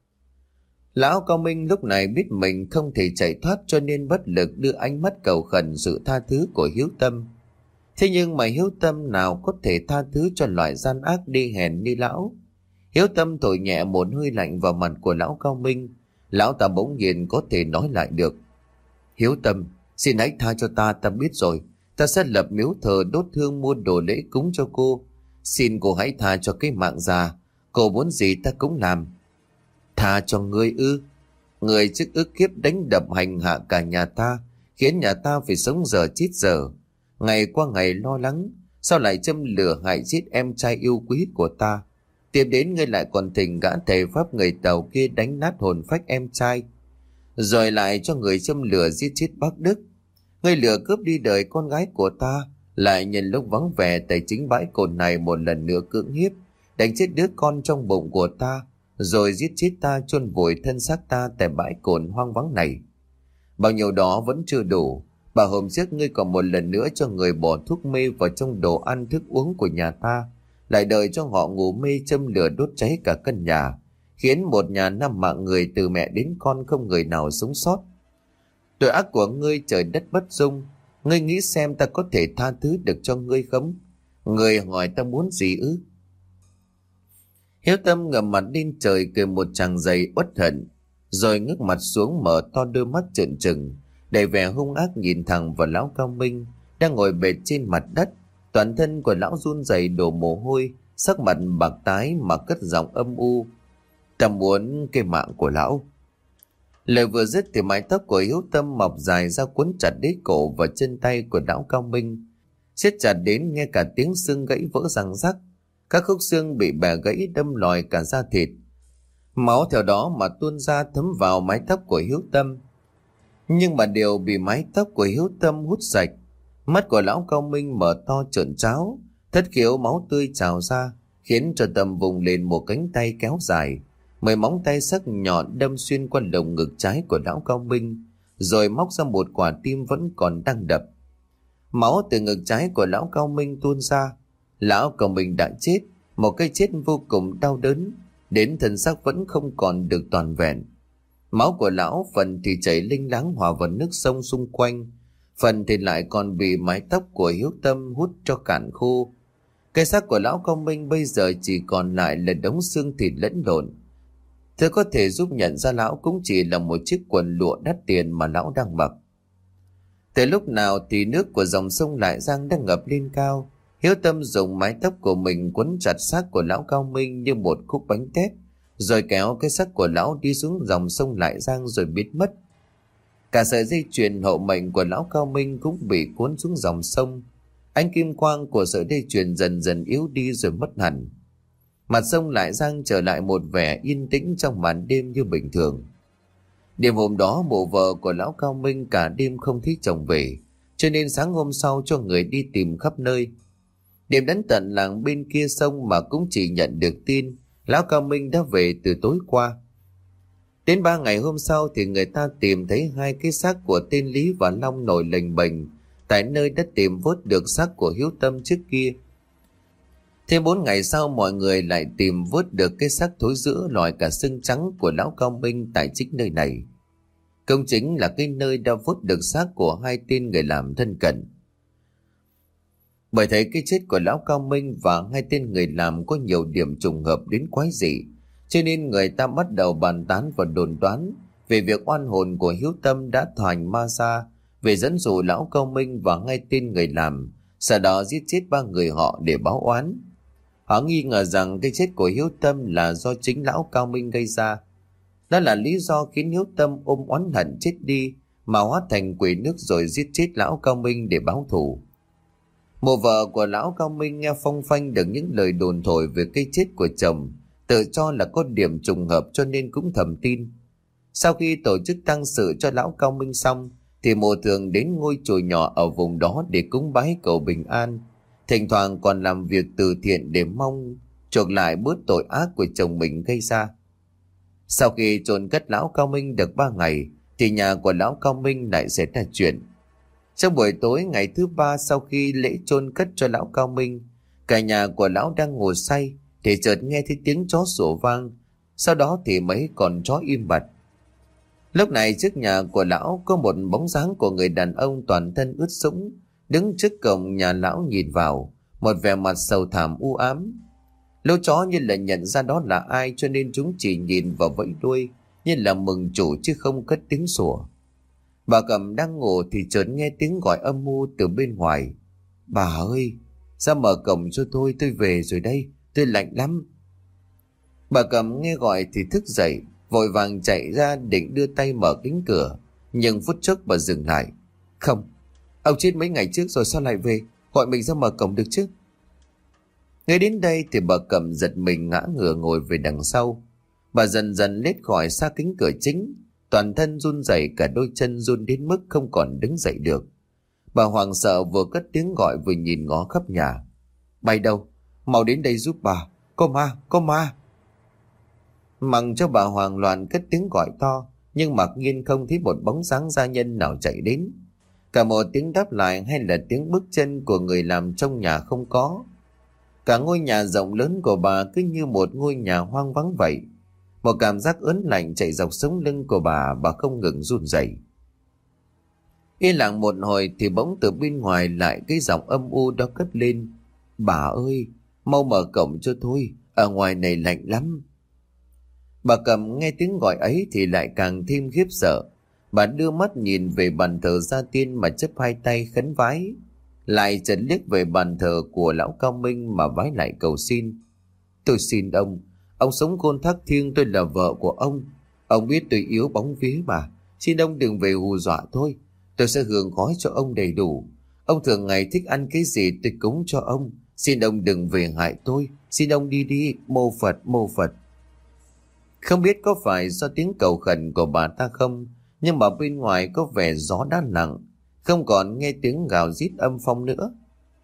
Lão Cao Minh lúc này biết mình không thể chạy thoát, cho nên bất lực đưa ánh mắt cầu khẩn sự tha thứ của Hiếu Tâm. Thế nhưng mà Hiếu Tâm nào có thể tha thứ cho loại gian ác đi hèn như lão. Hiếu Tâm thổi nhẹ một hơi lạnh vào mặt của lão Cao Minh. Lão ta bỗng nhiên có thể nói lại được. Hiếu Tâm, xin hãy tha cho ta, ta biết rồi. Ta sẽ lập miếu thờ đốt hương mua đồ lễ cúng cho cô. Xin cô hãy tha cho cái mạng già. Cô muốn gì ta cũng làm. Tha cho ngươi ư? Người trước ức kiếp đánh đập hành hạ cả nhà ta, khiến nhà ta phải sống giờ chết giờ. Ngày qua ngày lo lắng, sao lại châm lửa hại chết em trai yêu quý của ta? Tiếp đến ngươi lại còn thỉnh gã thầy pháp người Tàu kia đánh nát hồn phách em trai, rồi lại cho người châm lửa giết chết bác Đức. Ngươi lừa cướp đi đời con gái của ta, lại nhân lúc vắng vẻ tại chính bãi cồn này một lần nữa cưỡng hiếp, đánh chết đứa con trong bụng của ta, rồi giết chết ta, chôn vùi thân xác ta tại bãi cồn hoang vắng này. Bao nhiêu đó vẫn chưa đủ. Bà hôm trước ngươi còn một lần nữa cho người bỏ thuốc mê vào trong đồ ăn thức uống của nhà ta, lại đợi cho họ ngủ mê châm lửa đốt cháy cả căn nhà, khiến một nhà năm mạng người từ mẹ đến con không người nào sống sót. Tội ác của ngươi trời đất bất dung. Ngươi nghĩ xem ta có thể tha thứ được cho ngươi không? Ngươi hỏi ta muốn gì ư? Hiếu Tâm ngẩng mặt lên trời cười một tràng dày uất hận, rồi ngước mặt xuống mở to đôi mắt trợn trừng, đầy vẻ hung ác nhìn thẳng vào lão Cao Minh đang ngồi bệt trên mặt đất. Toàn thân của lão run rẩy đổ mồ hôi, sắc mặt bạc tái mà cất giọng âm u: Ta muốn cái mạng của lão. Lời vừa dứt thì mái tóc của Hiếu Tâm mọc dài ra cuốn chặt đế cổ và chân tay của lão Cao Minh, siết chặt đến nghe cả tiếng xương gãy vỡ răng rắc. Các khúc xương bị bẻ gãy đâm lòi cả da thịt, máu theo đó mà tuôn ra thấm vào mái tóc của Hiếu Tâm. Nhưng mà điều bị mái tóc của Hiếu Tâm hút sạch. Mắt của lão Cao Minh mở to trợn tráo, thất khiếu máu tươi trào ra, khiến cho Tâm vùng lên một cánh tay kéo dài, mười móng tay sắc nhọn đâm xuyên qua lồng ngực trái của lão Cao Minh, rồi móc ra một quả tim vẫn còn đang đập. Máu từ ngực trái của lão Cao Minh tuôn ra. Lão Cao Minh đã chết, một cái chết vô cùng đau đớn, đến thân xác vẫn không còn được toàn vẹn. Máu của lão phần thì chảy linh láng hòa vào nước sông xung quanh, phần thì lại còn bị mái tóc của Hiếu Tâm hút cho cạn khô. Cái xác của lão Cao Minh bây giờ chỉ còn lại là đống xương thịt lẫn lộn. Thứ có thể giúp nhận ra lão cũng chỉ là một chiếc quần lụa đắt tiền mà lão đang mặc. Từ lúc nào thì nước của dòng sông Lại Giang đang ngập lên cao. Hiếu Tâm dùng mái tóc của mình quấn chặt xác của lão Cao Minh như một khúc bánh tét, rồi kéo cái xác của lão đi xuống dòng sông Lại Giang rồi biến mất. Cả sợi dây chuyền hậu mệnh của lão Cao Minh cũng bị cuốn xuống dòng sông. Ánh kim quang của sợi dây chuyền dần dần yếu đi rồi mất hẳn. Mặt sông Lại Giang trở lại một vẻ yên tĩnh trong màn đêm như bình thường. Đêm hôm đó mộ vợ của lão Cao Minh cả đêm không thấy chồng về, cho nên sáng hôm sau cho người đi tìm khắp nơi. Đêm đến tận làng bên kia sông mà cũng chỉ nhận được tin lão Cao Minh đã về từ tối qua. Đến ba ngày hôm sau thì người ta tìm thấy hai cái xác của tên Lý và Long nổi lềnh bềnh tại nơi đã tìm vớt được xác của Hiếu Tâm trước kia. Thêm bốn ngày sau mọi người lại tìm vớt được cái xác thối rữa lòi cả xương trắng của lão Cao Minh tại chính nơi này. Công chính là cái nơi đã vớt được xác của hai tên người làm thân cận. Bởi thấy cái chết của lão Cao Minh và hai tên người làm có nhiều điểm trùng hợp đến quái dị, cho nên người ta bắt đầu bàn tán và đồn đoán về việc oan hồn của Hiếu Tâm đã thành ma ra về dẫn dụ lão Cao Minh và hai tên người làm, sau đó giết chết ba người họ để báo oán. Họ nghi ngờ rằng cái chết của Hiếu Tâm là do chính lão Cao Minh gây ra. Đó là lý do khiến Hiếu Tâm ôm oán hận chết đi mà hóa thành quỷ nước rồi giết chết lão Cao Minh để báo thù. Mộ vợ của lão Cao Minh nghe phong phanh được những lời đồn thổi về cái chết của chồng, tự cho là có điểm trùng hợp cho nên cũng thầm tin. Sau khi tổ chức tang sự cho lão Cao Minh xong thì mộ thường đến ngôi chùa nhỏ ở vùng đó để cúng bái cầu bình an, thỉnh thoảng còn làm việc từ thiện để mong chuộc lại bớt tội ác của chồng mình gây ra. Sau khi chôn cất lão Cao Minh được ba ngày thì nhà của lão Cao Minh lại xảy ra chuyện. Trong buổi tối ngày thứ ba sau khi lễ chôn cất cho lão Cao Minh, cả nhà của lão đang ngồi say thì chợt nghe thấy tiếng chó sủa vang, sau đó thì mấy con chó im bặt. Lúc này trước nhà của lão có một bóng dáng của người đàn ông toàn thân ướt sũng đứng trước cổng nhà lão nhìn vào, một vẻ mặt sầu thảm u ám. Lũ chó như là nhận ra đó là ai cho nên chúng chỉ nhìn và vẫy đuôi như là mừng chủ chứ không cất tiếng sủa. Bà Cẩm đang ngủ thì chợt nghe tiếng gọi âm u từ bên ngoài. Bà ơi, ra mở cổng cho tôi, tôi về rồi đây, tôi lạnh lắm. Bà Cẩm nghe gọi thì thức dậy, vội vàng chạy ra định đưa tay mở cánh cửa, nhưng phút chốc bà dừng lại. Không, ông chết mấy ngày trước rồi sao lại về? Gọi mình ra mở cổng được chứ? Ngay đến đây thì bà Cẩm giật mình ngã ngửa ngồi về đằng sau. Bà dần dần lết khỏi xa cánh cửa chính, toàn thân run rẩy, cả đôi chân run đến mức không còn đứng dậy được. Bà hoảng sợ vừa cất tiếng gọi vừa nhìn ngó khắp nhà. Bay đâu? Mau đến đây giúp bà. Có ma, có ma. Mặc cho bà hoang loạn cất tiếng gọi to, nhưng mặc nhiên không thấy một bóng dáng gia nhân nào chạy đến. Cả một tiếng đáp lại hay là tiếng bước chân của người làm trong nhà không có. Cả ngôi nhà rộng lớn của bà cứ như một ngôi nhà hoang vắng vậy. Một cảm giác ớn lạnh chạy dọc sống lưng của bà, bà không ngừng run rẩy. Yên lặng một hồi thì bỗng từ bên ngoài lại cái giọng âm u đó cất lên. Bà ơi, mau mở cổng cho tôi, ở ngoài này lạnh lắm. Bà Cẩm nghe tiếng gọi ấy thì lại càng thêm khiếp sợ. Bà đưa mắt nhìn về bàn thờ gia tiên mà chấp hai tay khấn vái, lại chợt liếc về bàn thờ của lão Cao Minh mà vái lại cầu xin. Tôi xin ông, ông sống khôn thác thiêng, tôi là vợ của ông. Ông biết tôi yếu bóng vía mà, xin ông đừng về hù dọa tôi. Tôi sẽ hưởng khói cho ông đầy đủ. Ông thường ngày thích ăn cái gì tôi cúng cho ông. Xin ông đừng về hại tôi. Xin ông đi đi, mô Phật, mô Phật. Không biết có phải do tiếng cầu khẩn của bà ta không, nhưng mà bên ngoài có vẻ gió đã nặng, không còn nghe tiếng gào rít âm phong nữa.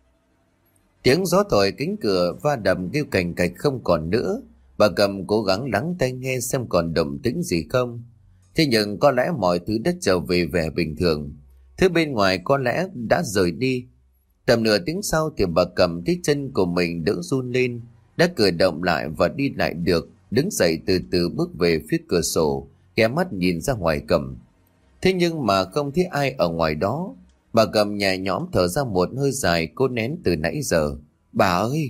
Tiếng gió thổi cánh cửa va đập kêu cành cạch không còn nữa. Bà Cẩm cố gắng lắng tai nghe xem còn động tĩnh gì không. Thế nhưng có lẽ mọi thứ đã trở về vẻ bình thường. Thứ bên ngoài có lẽ đã rời đi. Tầm nửa tiếng sau thì bà Cẩm thấy chân của mình đỡ run lên, đã cử động lại và đi lại được, đứng dậy từ từ bước về phía cửa sổ, ghé mắt nhìn ra ngoài cổng. Thế nhưng mà không thấy ai ở ngoài đó. Bà Cẩm nhẹ nhõm thở ra một hơi dài cô nén từ nãy giờ. Bà ơi!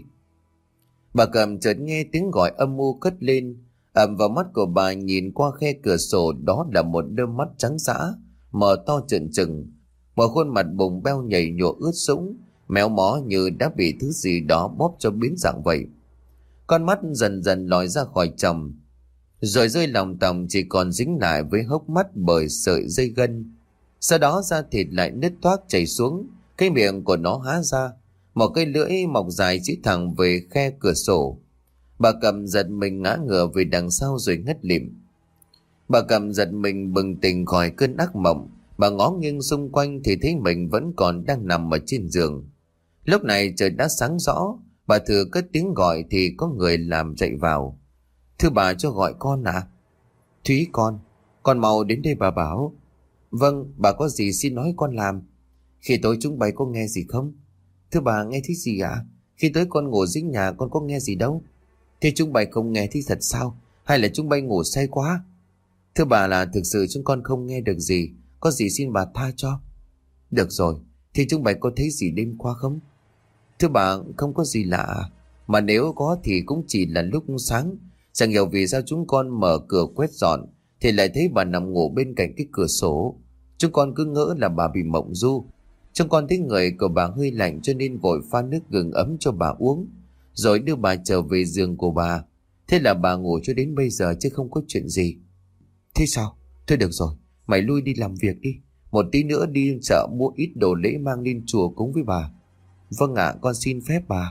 Bà Cẩm chợt nghe tiếng gọi âm u cất lên. Ầm vào mắt của bà nhìn qua khe cửa sổ, đó là một đôi mắt trắng dã, mở to trợn trừng, một khuôn mặt bùng beo nhảy nhụa ướt sũng, méo mó như đã bị thứ gì đó bóp cho biến dạng vậy. Con mắt dần dần lòi ra khỏi tròng, rồi rơi lòng tòng chỉ còn dính lại với hốc mắt bởi sợi dây gân. Sau đó da thịt lại nứt toác chảy xuống, cái miệng của nó há ra, một cây lưỡi mọc dài chỉ thẳng về khe cửa sổ. Bà Cẩm giật mình ngã ngửa về đằng sau rồi ngất lịm. Bà Cẩm giật mình bừng tỉnh khỏi cơn ác mộng. Bà ngó nghiêng xung quanh thì thấy mình vẫn còn đang nằm ở trên giường. Lúc này trời đã sáng rõ. Bà Thừa cất tiếng gọi thì có người làm chạy vào. Thưa bà, cho gọi con ạ. À? Thúy con, con mau đến đây bà bảo. Vâng, bà có gì xin nói con làm. Khi tối chúng bay có nghe gì không? Thưa bà, nghe thấy gì ạ? À? Khi tới con ngủ dưới nhà con có nghe gì đâu. Thế chúng bay không nghe thấy thật sao? Hay là chúng bay ngủ say quá? Thưa bà, là thực sự chúng con không nghe được gì. Có gì xin bà tha cho. Được rồi, thì chúng bay có thấy gì đêm qua không? Thưa bà, không có gì lạ. Mà nếu có thì cũng chỉ là lúc sáng. Chẳng hiểu vì sao chúng con mở cửa quét dọn thì lại thấy bà nằm ngủ bên cạnh cái cửa sổ. Chúng con cứ ngỡ là bà bị mộng du. Chúng con thấy người của bà hơi lạnh cho nên vội pha nước gừng ấm cho bà uống, rồi đưa bà trở về giường của bà. Thế là bà ngủ cho đến bây giờ chứ không có chuyện gì. Thế sao? Thôi được rồi, mày lui đi làm việc đi. Một tí nữa đi chợ mua ít đồ lễ mang lên chùa cúng với bà. Vâng ạ, con xin phép bà.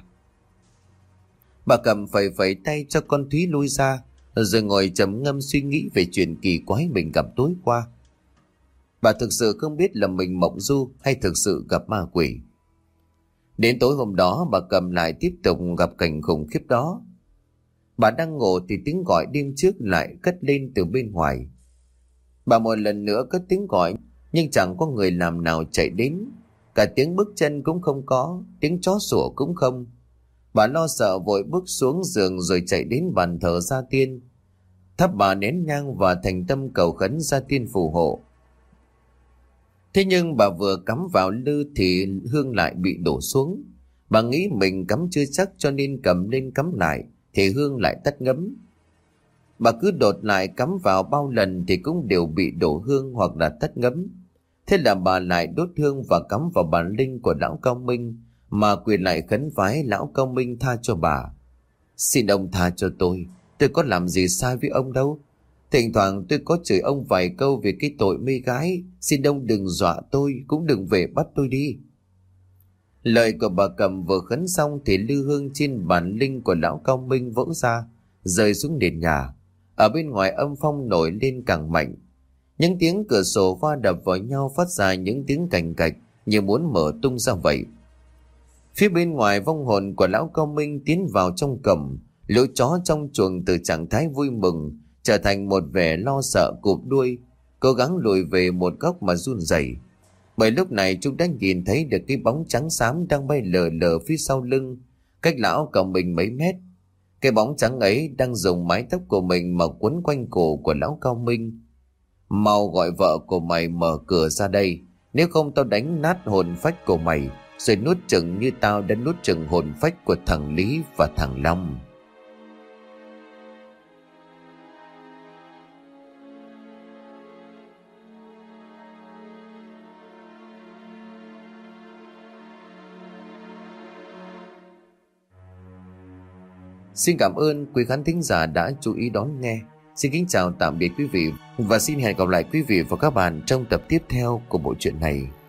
Bà Cẩm phẩy phẩy tay cho con Thúy lui ra, rồi ngồi trầm ngâm suy nghĩ về chuyện kỳ quái mình gặp tối qua. Bà thực sự không biết là mình mộng du hay thực sự gặp ma quỷ. Đến tối hôm đó bà Cẩm lại tiếp tục gặp cảnh khủng khiếp đó. Bà đang ngủ thì tiếng gọi đêm trước lại cất lên từ bên ngoài. Bà một lần nữa cất tiếng gọi nhưng chẳng có người làm nào chạy đến. Cả tiếng bước chân cũng không có, tiếng chó sủa cũng không. Bà lo sợ vội bước xuống giường rồi chạy đến bàn thờ gia tiên. Thắp bà nén nhang và thành tâm cầu khấn gia tiên phù hộ. Thế nhưng bà vừa cắm vào lư thì hương lại bị đổ xuống. Bà nghĩ mình cắm chưa chắc cho nên cầm lên cắm lại thì hương lại tắt ngấm. Bà cứ đột lại cắm vào bao lần thì cũng đều bị đổ hương hoặc là tắt ngấm. Thế là bà lại đốt hương và cắm vào bàn linh của lão Cao Minh mà quỳ lại khấn vái lão Cao Minh tha cho bà. Xin ông tha cho tôi, tôi có làm gì sai với ông đâu. Thỉnh thoảng tôi có chửi ông vài câu về cái tội mê gái. Xin ông đừng dọa tôi, cũng đừng về bắt tôi đi. Lời của bà Cầm vừa khấn xong thì lư hương trên bản linh của lão Cao Minh vỡ ra, rơi xuống nền nhà. Ở bên ngoài âm phong nổi lên càng mạnh. Những tiếng cửa sổ va đập vào nhau phát ra những tiếng cành cạch như muốn mở tung ra vậy. Phía bên ngoài, vong hồn của lão Cao Minh tiến vào trong cổng. Lũ chó trong chuồng từ trạng thái vui mừng trở thành một vẻ lo sợ cụp đuôi, cố gắng lùi về một góc mà run rẩy. Bởi lúc này chúng đã nhìn thấy được cái bóng trắng xám đang bay lờ lờ phía sau lưng, cách lão Cao Minh mấy mét. Cái bóng trắng ấy đang dùng mái tóc của mình mà quấn quanh cổ của lão Cao Minh. Mau gọi vợ của mày mở cửa ra đây, nếu không tao đánh nát hồn phách của mày, rồi nuốt chửng như tao đã nuốt chửng hồn phách của thằng Lý và thằng Long. Xin cảm ơn quý khán thính giả đã chú ý đón nghe. Xin kính chào tạm biệt quý vị và xin hẹn gặp lại quý vị và các bạn trong tập tiếp theo của bộ truyện này.